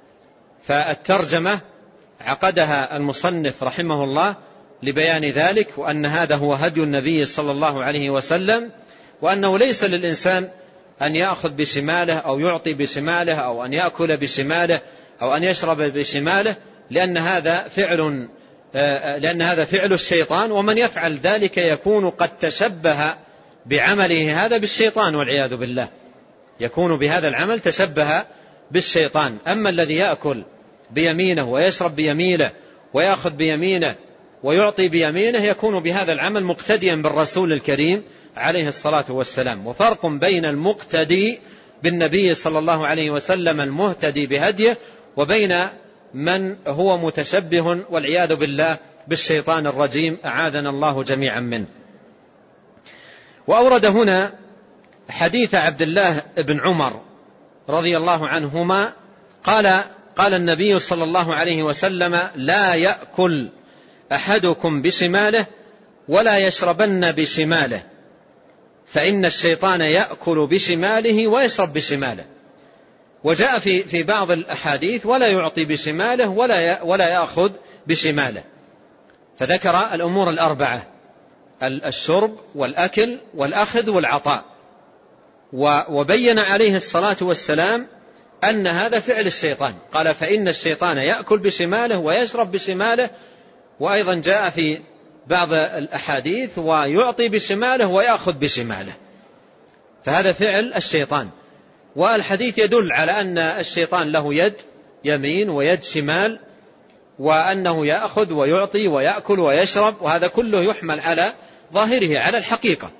Speaker 2: فالترجمة عقدها المصنف رحمه الله لبيان ذلك، وأن هذا هو هدي النبي صلى الله عليه وسلم، وأنه ليس للإنسان أن يأخذ بشماله أو يعطي بشماله أو أن يأكل بشماله أو أن يشرب بشماله، لأن هذا فعل لأن هذا فعل الشيطان، ومن يفعل ذلك يكون قد تشبه بعمله هذا بالشيطان والعياذ بالله، يكون بهذا العمل تشبه بالشيطان. أما الذي يأكل بيمينه ويشرب بيمينه ويأخذ بيمينه ويعطي بيمينه يكون بهذا العمل مقتديا بالرسول الكريم عليه الصلاة والسلام. وفرق بين المقتدي بالنبي صلى الله عليه وسلم المهتدي بهديه وبين من هو متشبه والعياذ بالله بالشيطان الرجيم، أعاذنا الله جميعا منه. وأورد هنا حديث عبد الله بن عمر رضي الله عنهما قال: قال النبي صلى الله عليه وسلم: لا يأكل أحدكم بشماله ولا يشربن بشماله، فإن الشيطان يأكل بشماله ويشرب بشماله. وجاء في في بعض الأحاديث: ولا يعطي بشماله ولا ولا يأخذ بشماله. فذكر الأمور الأربعة: الشرب والأكل والأخذ والعطاء. وبين عليه الصلاة والسلام أن هذا فعل الشيطان، قال: فإن الشيطان يأكل بشماله ويشرب بشماله. وأيضا جاء في بعض الأحاديث: ويعطي بشماله ويأخذ بشماله. فهذا فعل الشيطان. والحديث يدل على أن الشيطان له يد يمين ويد شمال، وأنه يأخذ ويعطي ويأكل ويشرب، وهذا كله يحمل على ظاهره على الحقيقة.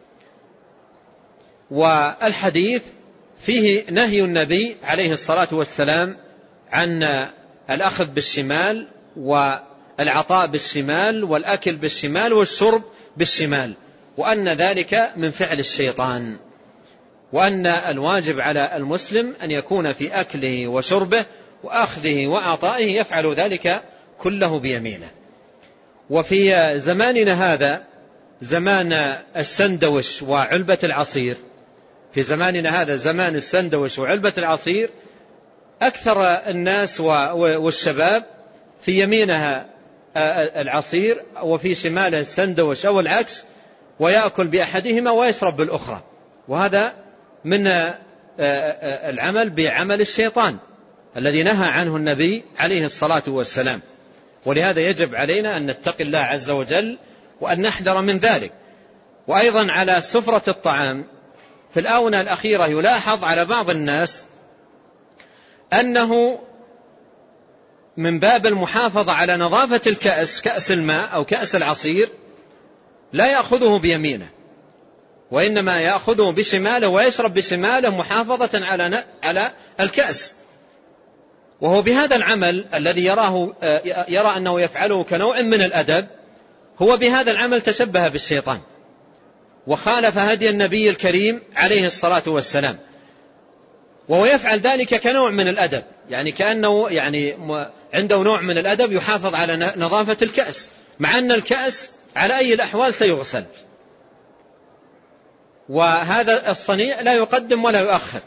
Speaker 2: والحديث فيه نهي النبي عليه الصلاة والسلام عن الأخذ بالشمال والعطاء بالشمال والأكل بالشمال والشرب بالشمال، وأن ذلك من فعل الشيطان، وأن الواجب على المسلم أن يكون في أكله وشربه وأخذه وعطائه يفعل ذلك كله بيمينه. وفي زماننا هذا زمان السندوش وعلبة العصير، في زماننا هذا زمان السندوش وعلبة العصير، أكثر الناس والشباب في يمينها العصير وفي شماله السندوش أو العكس، ويأكل بأحدهما ويشرب بالأخرى، وهذا من العمل بعمل الشيطان الذي نهى عنه النبي عليه الصلاة والسلام. ولهذا يجب علينا أن نتقي الله عز وجل وأن نحذر من ذلك. وأيضا على سفرة الطعام في الآونة الأخيرة يلاحظ على بعض الناس أنه من باب المحافظة على نظافة الكأس، كأس الماء أو كأس العصير، لا يأخذه بيمينه وإنما يأخذه بشماله ويشرب بشماله محافظة على على الكأس. وهو بهذا العمل الذي يراه يرى أنه يفعله كنوع من الأدب، هو بهذا العمل تشبه بالشيطان وخالف هدي النبي الكريم عليه الصلاة والسلام، وهو يفعل ذلك كنوع من الأدب، يعني كأنه يعني عنده نوع من الأدب يحافظ على نظافة الكأس، مع أن الكأس على أي الأحوال سيغسل، وهذا الصنيع لا يقدم ولا يؤخر،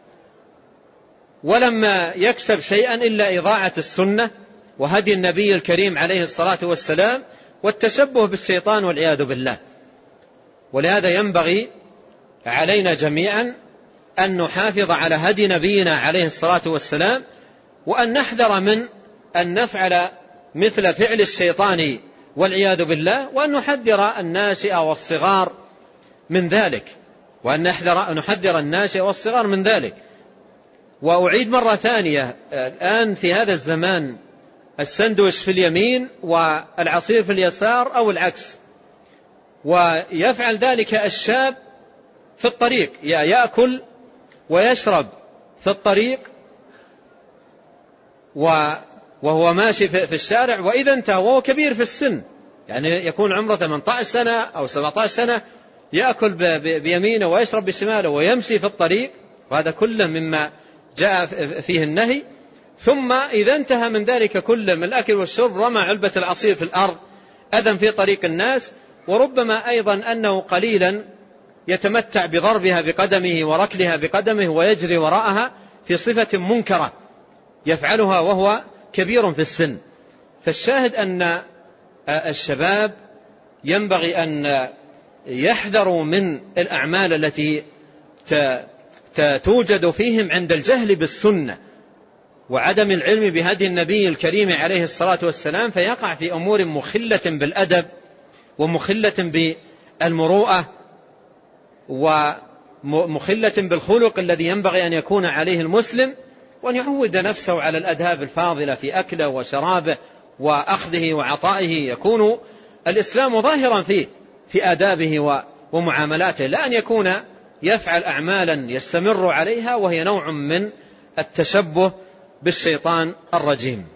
Speaker 2: ولما يكسب شيئا إلا إضاعة السنة وهدي النبي الكريم عليه الصلاة والسلام والتشبه بالشيطان والعياذ بالله. ولهذا ينبغي علينا جميعا أن نحافظ على هدي نبينا عليه الصلاة والسلام، وأن نحذر من أن نفعل مثل فعل الشيطان والعياذ بالله، وأن نحذر الناشئ والصغار من ذلك، وأن نحذر نحذر الناشئ والصغار من ذلك. وأعيد مرة ثانية، الآن في هذا الزمان السندويش في اليمين والعصير في اليسار أو العكس، ويفعل ذلك الشاب في الطريق، يأكل ويشرب في الطريق وهو ماشي في الشارع، وإذا انتهى وهو كبير في السن، يعني يكون عمره ثمانية عشر سنة أو سبعة عشر سنة، يأكل بيمينه ويشرب بشماله ويمشي في الطريق، وهذا كله مما جاء فيه النهي. ثم إذا انتهى من ذلك كله من الأكل والشرب رمى علبة العصير في الأرض أذى في طريق الناس، وربما أيضا أنه قليلا يتمتع بضربها بقدمه وركلها بقدمه ويجري وراءها في صفة منكرة يفعلها وهو كبير في السن. فالشاهد أن الشباب ينبغي أن يحذروا من الأعمال التي توجد فيهم عند الجهل بالسنة وعدم العلم بهدي النبي الكريم عليه الصلاة والسلام، فيقع في أمور مخلة بالأدب ومخلة بالمروءة ومخلة بالخلق الذي ينبغي أن يكون عليه المسلم، وأن يعود نفسه على الأداب الفاضلة في أكله وشرابه وأخذه وعطائه، يكون الإسلام ظاهرا فيه في آدابه ومعاملاته، لا أن يكون يفعل أعمالا يستمر عليها وهي نوع من التشبه بالشيطان الرجيم.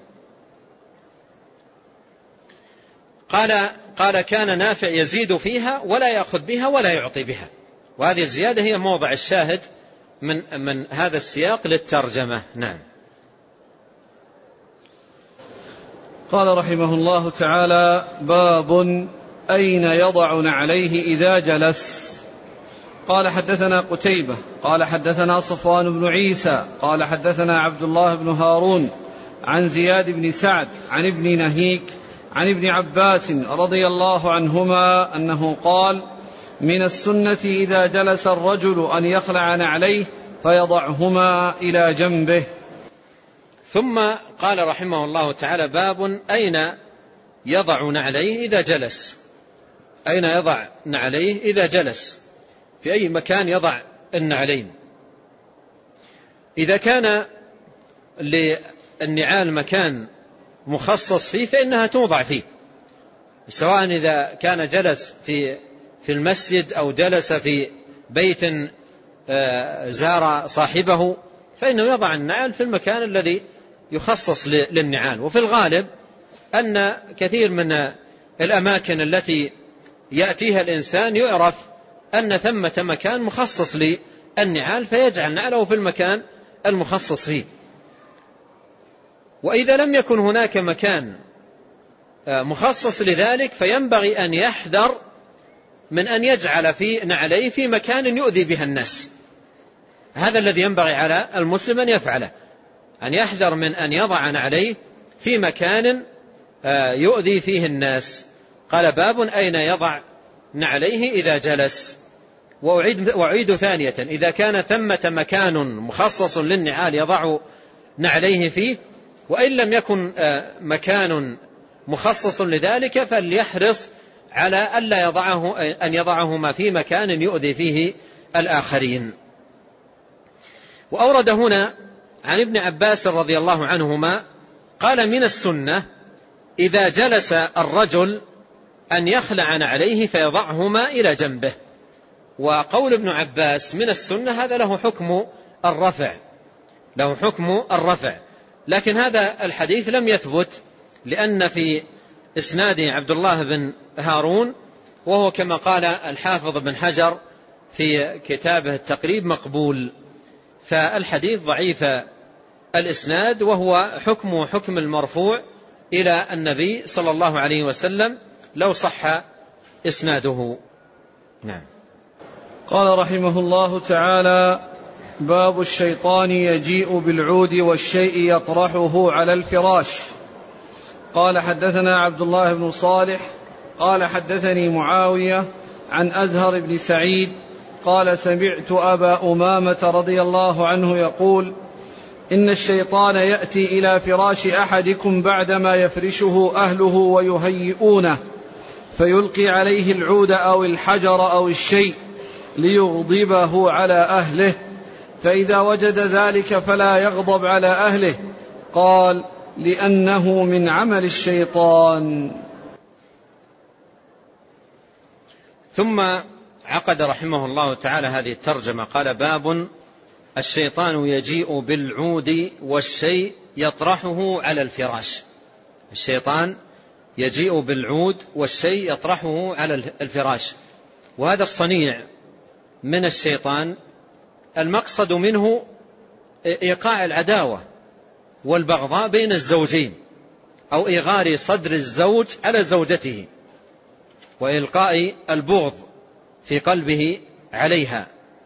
Speaker 2: قال قال كان نافع يزيد فيها ولا يأخذ بها ولا يعطي بها، وهذه الزيادة هي موضع الشاهد من من هذا السياق للترجمة. نعم.
Speaker 1: قال رحمه الله تعالى: باب أين يضع نعليه إذا جلس. قال حدثنا قتيبة قال حدثنا صفوان بن عيسى قال حدثنا عبد الله بن هارون عن زياد بن سعد عن ابن نهيك عن ابن عباس رضي الله عنهما أنه قال: من السنة إذا جلس الرجل أن يخلع نعليه فيضعهما إلى جنبه.
Speaker 2: ثم قال رحمه الله تعالى: باب أين يضع نعليه إذا جلس. أين يضع نعليه إذا جلس؟ في أي مكان يضع النعلين؟ إذا كان للنعال مكان مخصص فيه فإنها توضع فيه، سواء إذا كان جلس في في المسجد أو جلس في بيت زار صاحبه فإنه يضع النعال في المكان الذي يخصص للنعال. وفي الغالب أن كثير من الأماكن التي يأتيها الإنسان يعرف أن ثمة مكان مخصص للنعال فيجعل نعله في المكان المخصص فيه. وإذا لم يكن هناك مكان مخصص لذلك فينبغي أن يحذر من أن يجعل في نعليه في مكان يؤذي بها الناس. هذا الذي ينبغي على المسلم أن يفعله، أن يحذر من أن يضع نعليه في مكان يؤذي فيه الناس. قال: باب أين يضع نعليه إذا جلس. وأعيد, وأعيد ثانية: إذا كان ثمة مكان مخصص للنعال يضع نعليه فيه، وإن لم يكن مكان مخصص لذلك فليحرص على ألا يضعه أن يضعهما في مكان يؤذي فيه الآخرين. وأورد هنا عن ابن عباس رضي الله عنهما قال من السنة إذا جلس الرجل أن يخلع عليه فيضعهما إلى جنبه. وقول ابن عباس من السنة هذا له حكم الرفع، له حكم الرفع، لكن هذا الحديث لم يثبت لأن في إسناده عبد الله بن هارون، وهو كما قال الحافظ بن حجر في كتابه التقريب مقبول، فالحديث ضعيف الإسناد، وهو حكم حكم المرفوع إلى النبي صلى الله عليه وسلم لو صح إسناده. نعم.
Speaker 1: قال رحمه الله تعالى: باب الشيطان يجيء بالعود والشيء يطرحه على الفراش. قال حدثنا عبد الله بن صالح قال حدثني معاوية عن أزهر بن سعيد قال سمعت أبا أمامة رضي الله عنه يقول: إن الشيطان يأتي إلى فراش أحدكم بعدما يفرشه أهله ويهيئونه فيلقي عليه العود أو الحجر أو الشيء ليغضبه على أهله، فإذا وجد ذلك فلا يغضب على أهله. قال: لأنه من عمل الشيطان.
Speaker 2: ثم عقد رحمه الله تعالى هذه الترجمة، قال: باب الشيطان يجيء بالعود والشيء يطرحه على الفراش. الشيطان يجيء بالعود والشيء يطرحه على الفراش، وهذا الصنيع من الشيطان المقصد منه إيقاع العداوة والبغضاء بين الزوجين، أو إغار صدر الزوج على زوجته وإلقاء البغض في قلبه عليها.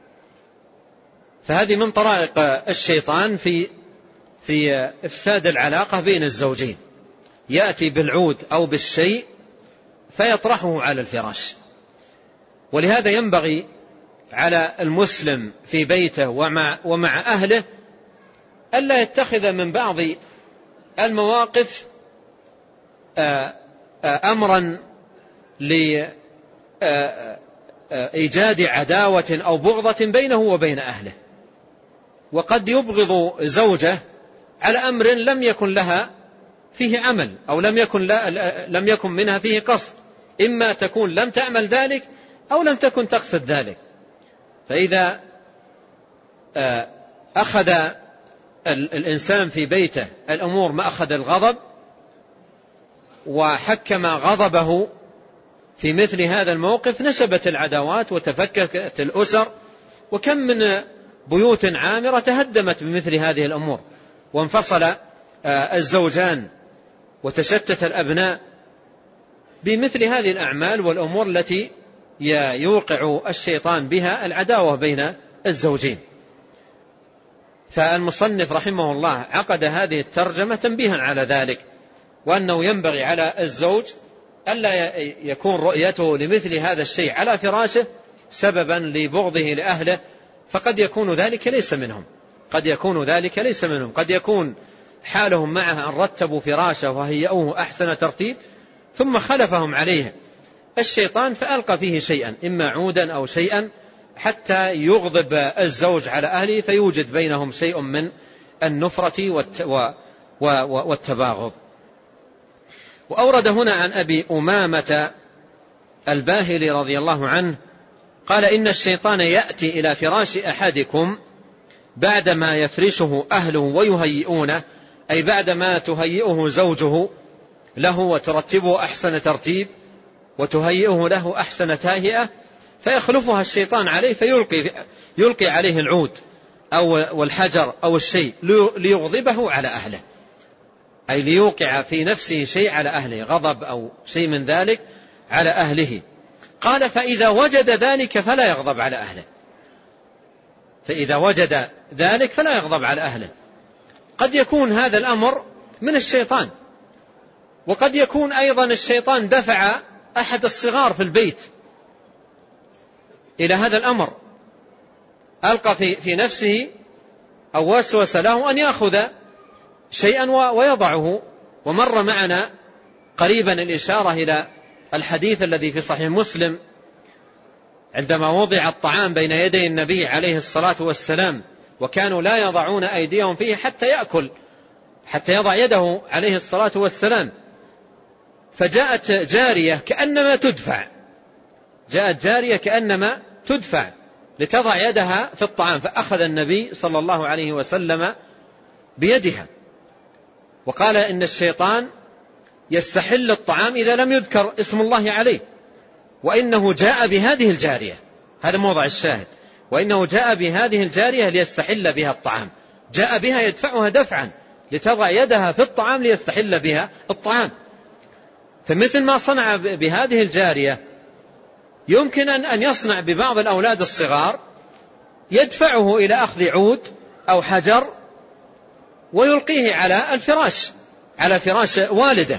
Speaker 2: فهذه من طرائق الشيطان في في إفساد العلاقة بين الزوجين، يأتي بالعود أو بالشيء فيطرحه على الفراش. ولهذا ينبغي على المسلم في بيته ومع, ومع أهله ألا يتخذ من بعض المواقف أمرا لإيجاد عداوة أو بغضة بينه وبين أهله. وقد يبغض زوجه على أمر لم يكن لها فيه عمل، أو لم يكن, لم يكن منها فيه قصد، إما تكون لم تعمل ذلك أو لم تكن تقصد ذلك. فإذا أخذ الإنسان في بيته الأمور ما أخذ الغضب وحكم غضبه في مثل هذا الموقف نشبت العداوات وتفككت الأسر، وكم من بيوت عامرة تهدمت بمثل هذه الأمور، وانفصل الزوجان وتشتت الأبناء بمثل هذه الأعمال والأمور التي يوقع الشيطان بها العداوة بين الزوجين. فالمصنف رحمه الله عقد هذه الترجمة تنبيها على ذلك، وأنه ينبغي على الزوج ألا يكون رؤيته لمثل هذا الشيء على فراشه سببا لبغضه لأهله، فقد يكون ذلك ليس منهم، قد يكون ذلك ليس منهم قد يكون حالهم معه أن رتبوا فراشه وهيئوه أحسن ترتيب ثم خلفهم عليه الشيطان فألقى فيه شيئا، إما عودا أو شيئا، حتى يغضب الزوج على أهله فيوجد بينهم شيء من النفرة والتباغض. وأورد هنا عن أبي أمامة الباهلي رضي الله عنه قال: إن الشيطان يأتي إلى فراش أحدكم بعدما يفرشه أهله ويهيئونه، أي بعدما تهيئه زوجه له وترتبه أحسن ترتيب وتهيئه له أحسن تهيئة، فيخلفها الشيطان عليه فيلقي يلقي عليه العود أو والحجر أو الشيء ليغضبه على أهله، أي ليوقع في نفسه شيء على أهله، غضب أو شيء من ذلك على أهله. قال: فإذا وجد ذلك فلا يغضب على أهله، فإذا وجد ذلك فلا يغضب على أهله. قد يكون هذا الأمر من الشيطان، وقد يكون أيضا الشيطان دفع أحد الصغار في البيت إلى هذا الأمر، ألقى في, في نفسه أو وسوس له أن يأخذ شيئا ويضعه. ومر معنا قريبا الإشارة إلى الحديث الذي في صحيح مسلم عندما وضع الطعام بين يدي النبي عليه الصلاة والسلام وكانوا لا يضعون أيديهم فيه حتى يأكل، حتى يضع يده عليه الصلاة والسلام. فجاءت جارية كأنما تدفع، جاءت جارية كأنما تدفع لتضع يدها في الطعام، فأخذ النبي صلى الله عليه وسلم بيدها وقال إن الشيطان يستحل الطعام إذا لم يذكر اسم الله عليه، وإنه جاء بهذه الجارية، هذا موضع الشاهد، وإنه جاء بهذه الجارية ليستحل بها الطعام، جاء بها يدفعها دفعا لتضع يدها في الطعام ليستحل بها الطعام. فمثل ما صنع بهذه الجارية يمكن أن يصنع ببعض الأولاد الصغار، يدفعه إلى أخذ عود أو حجر ويلقيه على الفراش، على فراش والده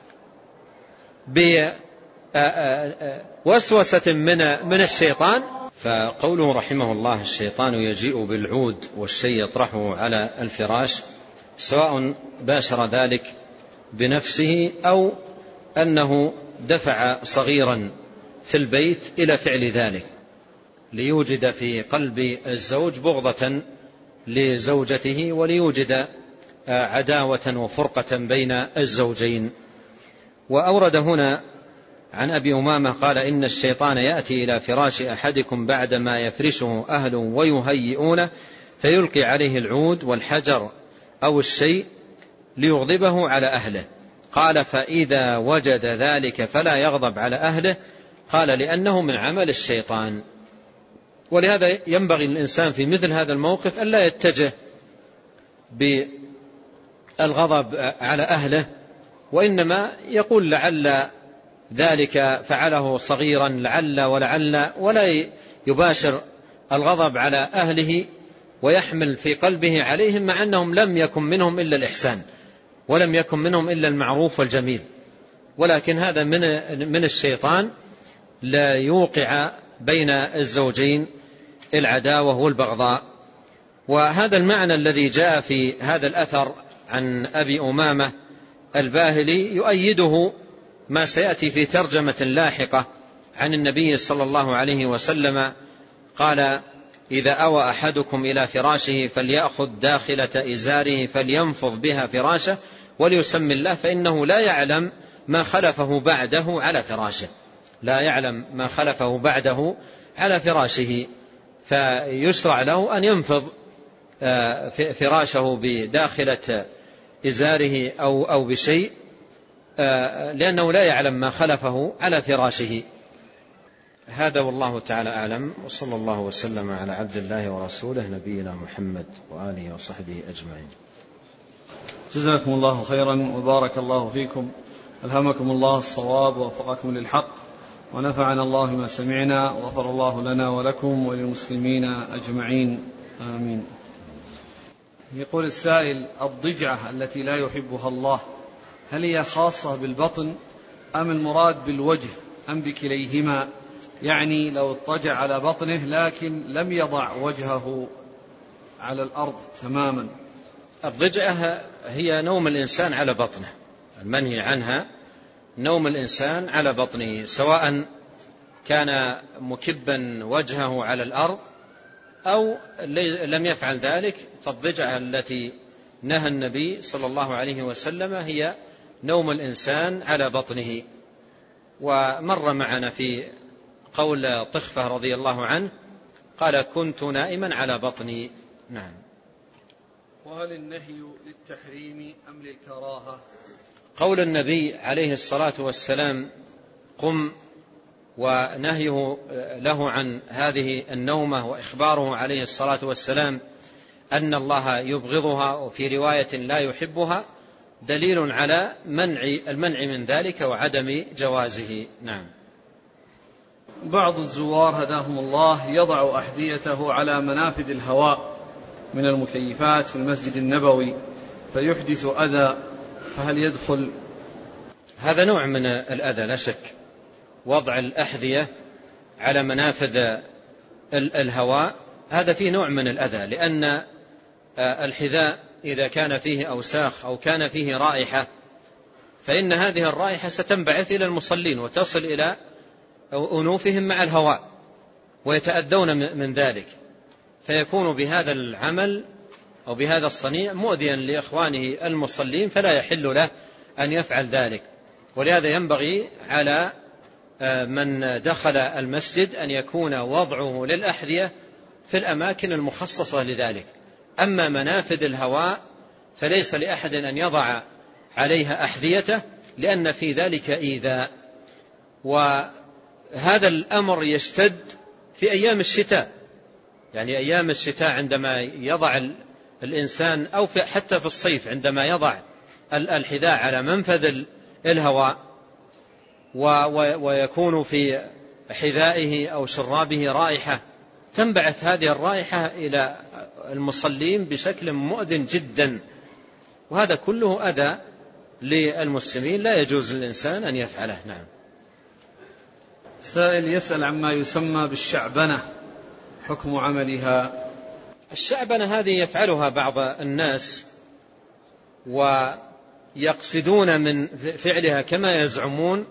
Speaker 2: بوسوسة من من الشيطان. فقوله رحمه الله الشيطان يجيء بالعود والشيء يطرحه على الفراش، سواء باشر ذلك بنفسه أو أنه دفع صغيرا في البيت إلى فعل ذلك ليوجد في قلب الزوج بغضة لزوجته وليوجد عداوة وفرقة بين الزوجين. وأورد هنا عن أبي أمامة قال إن الشيطان يأتي إلى فراش أحدكم بعدما يفرشه أهله ويهيئونه فيلقي عليه العود والحجر أو الشيء ليغضبه على أهله. قال فإذا وجد ذلك فلا يغضب على أهله، قال لأنه من عمل الشيطان. ولهذا ينبغي الإنسان في مثل هذا الموقف ألا يتجه بالغضب على أهله، وإنما يقول لعل ذلك فعله صغيرا، لعل ولعل، ولا يباشر الغضب على أهله ويحمل في قلبه عليهم، مع أنهم لم يكن منهم إلا الإحسان ولم يكن منهم إلا المعروف والجميل، ولكن هذا من من الشيطان لا يوقع بين الزوجين العداوة والبغضاء. وهذا المعنى الذي جاء في هذا الأثر عن أبي أمامة الباهلي يؤيده ما سيأتي في ترجمة لاحقة عن النبي صلى الله عليه وسلم قال إذا أوى أحدكم إلى فراشه فليأخذ داخلة إزاره فلينفض بها فراشه وليسمي الله فإنه لا يعلم ما خلفه بعده على فراشه، لا يعلم ما خلفه بعده على فراشه، فيشرع له أن ينفض فراشه بداخلة إزاره أو أو بشيء، لأنه لا يعلم ما خلفه على فراشه. هذا والله تعالى أعلم، وصلى الله وسلم على عبد الله ورسوله نبينا محمد وآله وصحبه أجمعين.
Speaker 1: جزاكم الله خيرا وبارك الله فيكم، ألهمكم الله الصواب ووفقكم للحق، ونفعنا الله ما سمعنا، وغفر الله لنا ولكم وللمسلمين أجمعين، آمين. يقول السائل: الضجعة التي لا يحبها الله هل هي خاصة بالبطن أم المراد بالوجه أم بكليهما؟ يعني لو اضطجع على بطنه لكن لم يضع وجهه على الأرض تماما.
Speaker 2: الضجعة هي نوم الإنسان على بطنه، المنهي عنها نوم الإنسان على بطنه، سواء كان مكبا وجهه على الأرض أو لم يفعل ذلك. فالضجعة التي نهى النبي صلى الله عليه وسلم هي نوم الإنسان على بطنه. ومر معنا في قول طخفة رضي الله عنه قال: كنت نائما على بطني. نعم.
Speaker 1: وهل النهي للتحريم أم للكراهة؟
Speaker 2: قول النبي عليه الصلاة والسلام قم، ونهيه له عن هذه النومة وإخباره عليه الصلاة والسلام أن الله يبغضها، وفي رواية لا يحبها، دليل على منع المنع من ذلك وعدم جوازه. نعم.
Speaker 1: بعض الزوار هداهم الله يضع أحذيته على منافذ الهواء من المكيفات في المسجد النبوي فيحدث أذى، فهل يدخل؟
Speaker 2: هذا نوع من الأذى لا شك، وضع الأحذية على منافذ الهواء هذا فيه نوع من الأذى، لأن الحذاء إذا كان فيه أوساخ أو كان فيه رائحة فإن هذه الرائحة ستنبعث إلى المصلين وتصل إلى أنوفهم مع الهواء ويتأذون من ذلك. فيكون بهذا العمل أو بهذا الصنيع مؤذيا لإخوانه المصلين، فلا يحل له أن يفعل ذلك. ولهذا ينبغي على من دخل المسجد أن يكون وضعه للأحذية في الأماكن المخصصة لذلك. أما منافذ الهواء فليس لأحد أن يضع عليها أحذيته، لأن في ذلك إيذاء. وهذا الأمر يشتد في أيام الشتاء، يعني أيام الشتاء عندما يضع الإنسان، أو في حتى في الصيف عندما يضع الحذاء على منفذ الهواء ويكون في حذائه أو شرابه رائحة تنبعث هذه الرائحة إلى المصلين بشكل مؤذن جدا، وهذا كله أذى للمسلمين لا يجوز للإنسان أن يفعله. نعم.
Speaker 1: سائل يسأل عما يسمى بالشعبنة، حكم عملها؟
Speaker 2: الشعبنة هذه يفعلها بعض الناس ويقصدون من فعلها كما يزعمون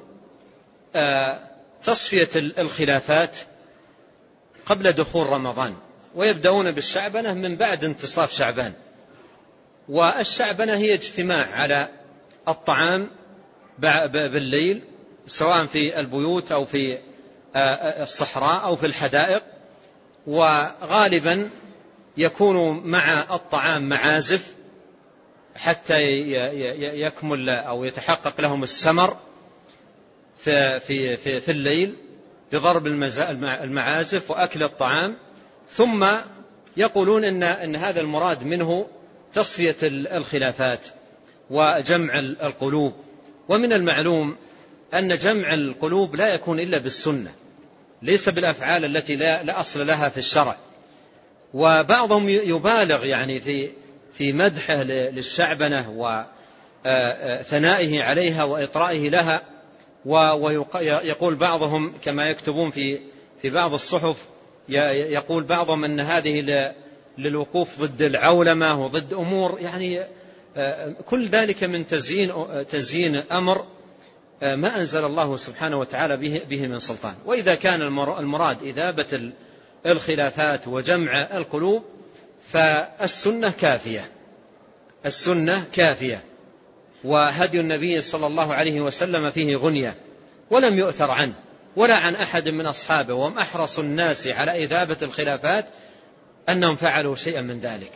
Speaker 2: تصفية الخلافات قبل دخول رمضان، ويبدأون بالشعبنة من بعد انتصاف شعبان. والشعبنة هي اجتماع على الطعام بالليل، سواء في البيوت أو في الصحراء أو في الحدائق، وغالبا يكون مع الطعام معازف حتى يكمل أو يتحقق لهم السمر في, في, في, في الليل بضرب المعازف وأكل الطعام، ثم يقولون إن, إن هذا المراد منه تصفية الخلافات وجمع القلوب. ومن المعلوم أن جمع القلوب لا يكون إلا بالسنة، ليس بالأفعال التي لا, لا أصل لها في الشرع. وبعضهم يبالغ يعني في في مدحه للشعبنة وثنائه عليها وإطرائه لها، ويقول بعضهم كما يكتبون في في بعض الصحف، يقول بعضهم أن هذه للوقوف ضد العولمة وضد أمور، يعني كل ذلك من تزيين تزيين أمر ما أنزل الله سبحانه وتعالى به, به من سلطان. وإذا كان المراد إذابة الخلافات وجمع القلوب فالسنة كافية، السنة كافية، وهدي النبي صلى الله عليه وسلم فيه غنية، ولم يؤثر عنه ولا عن أحد من أصحابه، وهم أحرص الناس على إذابة الخلافات أنهم فعلوا شيئا من ذلك.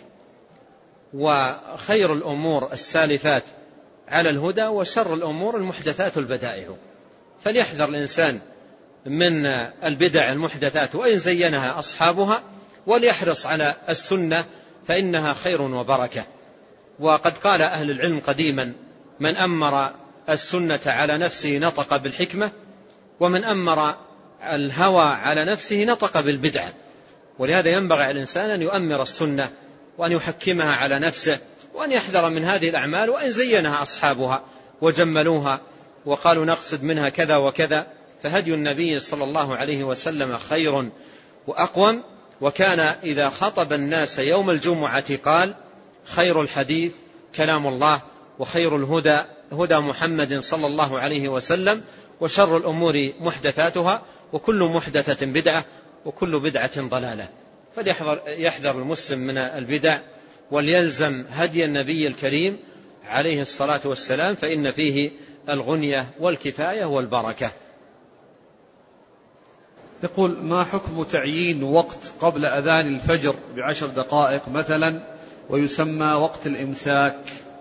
Speaker 2: وخير الأمور السالفات على الهدى، وشر الأمور المحدثات البدائع. فليحذر الإنسان من البدع المحدثات وإن زينها أصحابها، وليحرص على السنة فإنها خير وبركة. وقد قال أهل العلم قديما: من أمر السنة على نفسه نطق بالحكمة، ومن أمر الهوى على نفسه نطق بالبدعة. ولهذا ينبغي على الإنسان أن يؤمر السنة وأن يحكمها على نفسه، وأن يحذر من هذه الأعمال وإن زينها أصحابها وجملوها وقالوا نقصد منها كذا وكذا. فهدي النبي صلى الله عليه وسلم خير وأقوم، وكان إذا خطب الناس يوم الجمعة قال: خير الحديث كلام الله، وخير الهدى هدى محمد صلى الله عليه وسلم، وشر الأمور محدثاتها، وكل محدثة بدعة، وكل بدعة ضلالة. فليحذر يحذر المسلم من البدع، وليلزم هدي النبي الكريم عليه الصلاة والسلام، فإن فيه الغنية والكفاية والبركة.
Speaker 1: يقول: ما حكم تعيين وقت قبل أذان الفجر بعشر دقائق مثلا ويسمى وقت الإمساك؟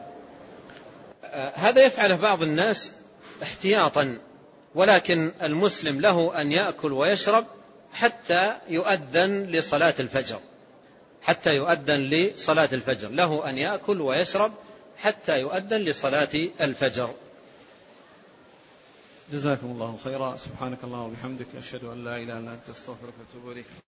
Speaker 2: هذا يفعله بعض الناس احتياطا، ولكن المسلم له أن يأكل ويشرب حتى يؤذن لصلاة الفجر، حتى يؤذن لصلاة الفجر، له أن يأكل ويشرب حتى يؤذن لصلاة الفجر.
Speaker 1: جزاكم الله خيرا. سبحانك اللهم وبحمدك، أشهد أن لا إله إلا أنت، أستغفرك وأتوب إليك.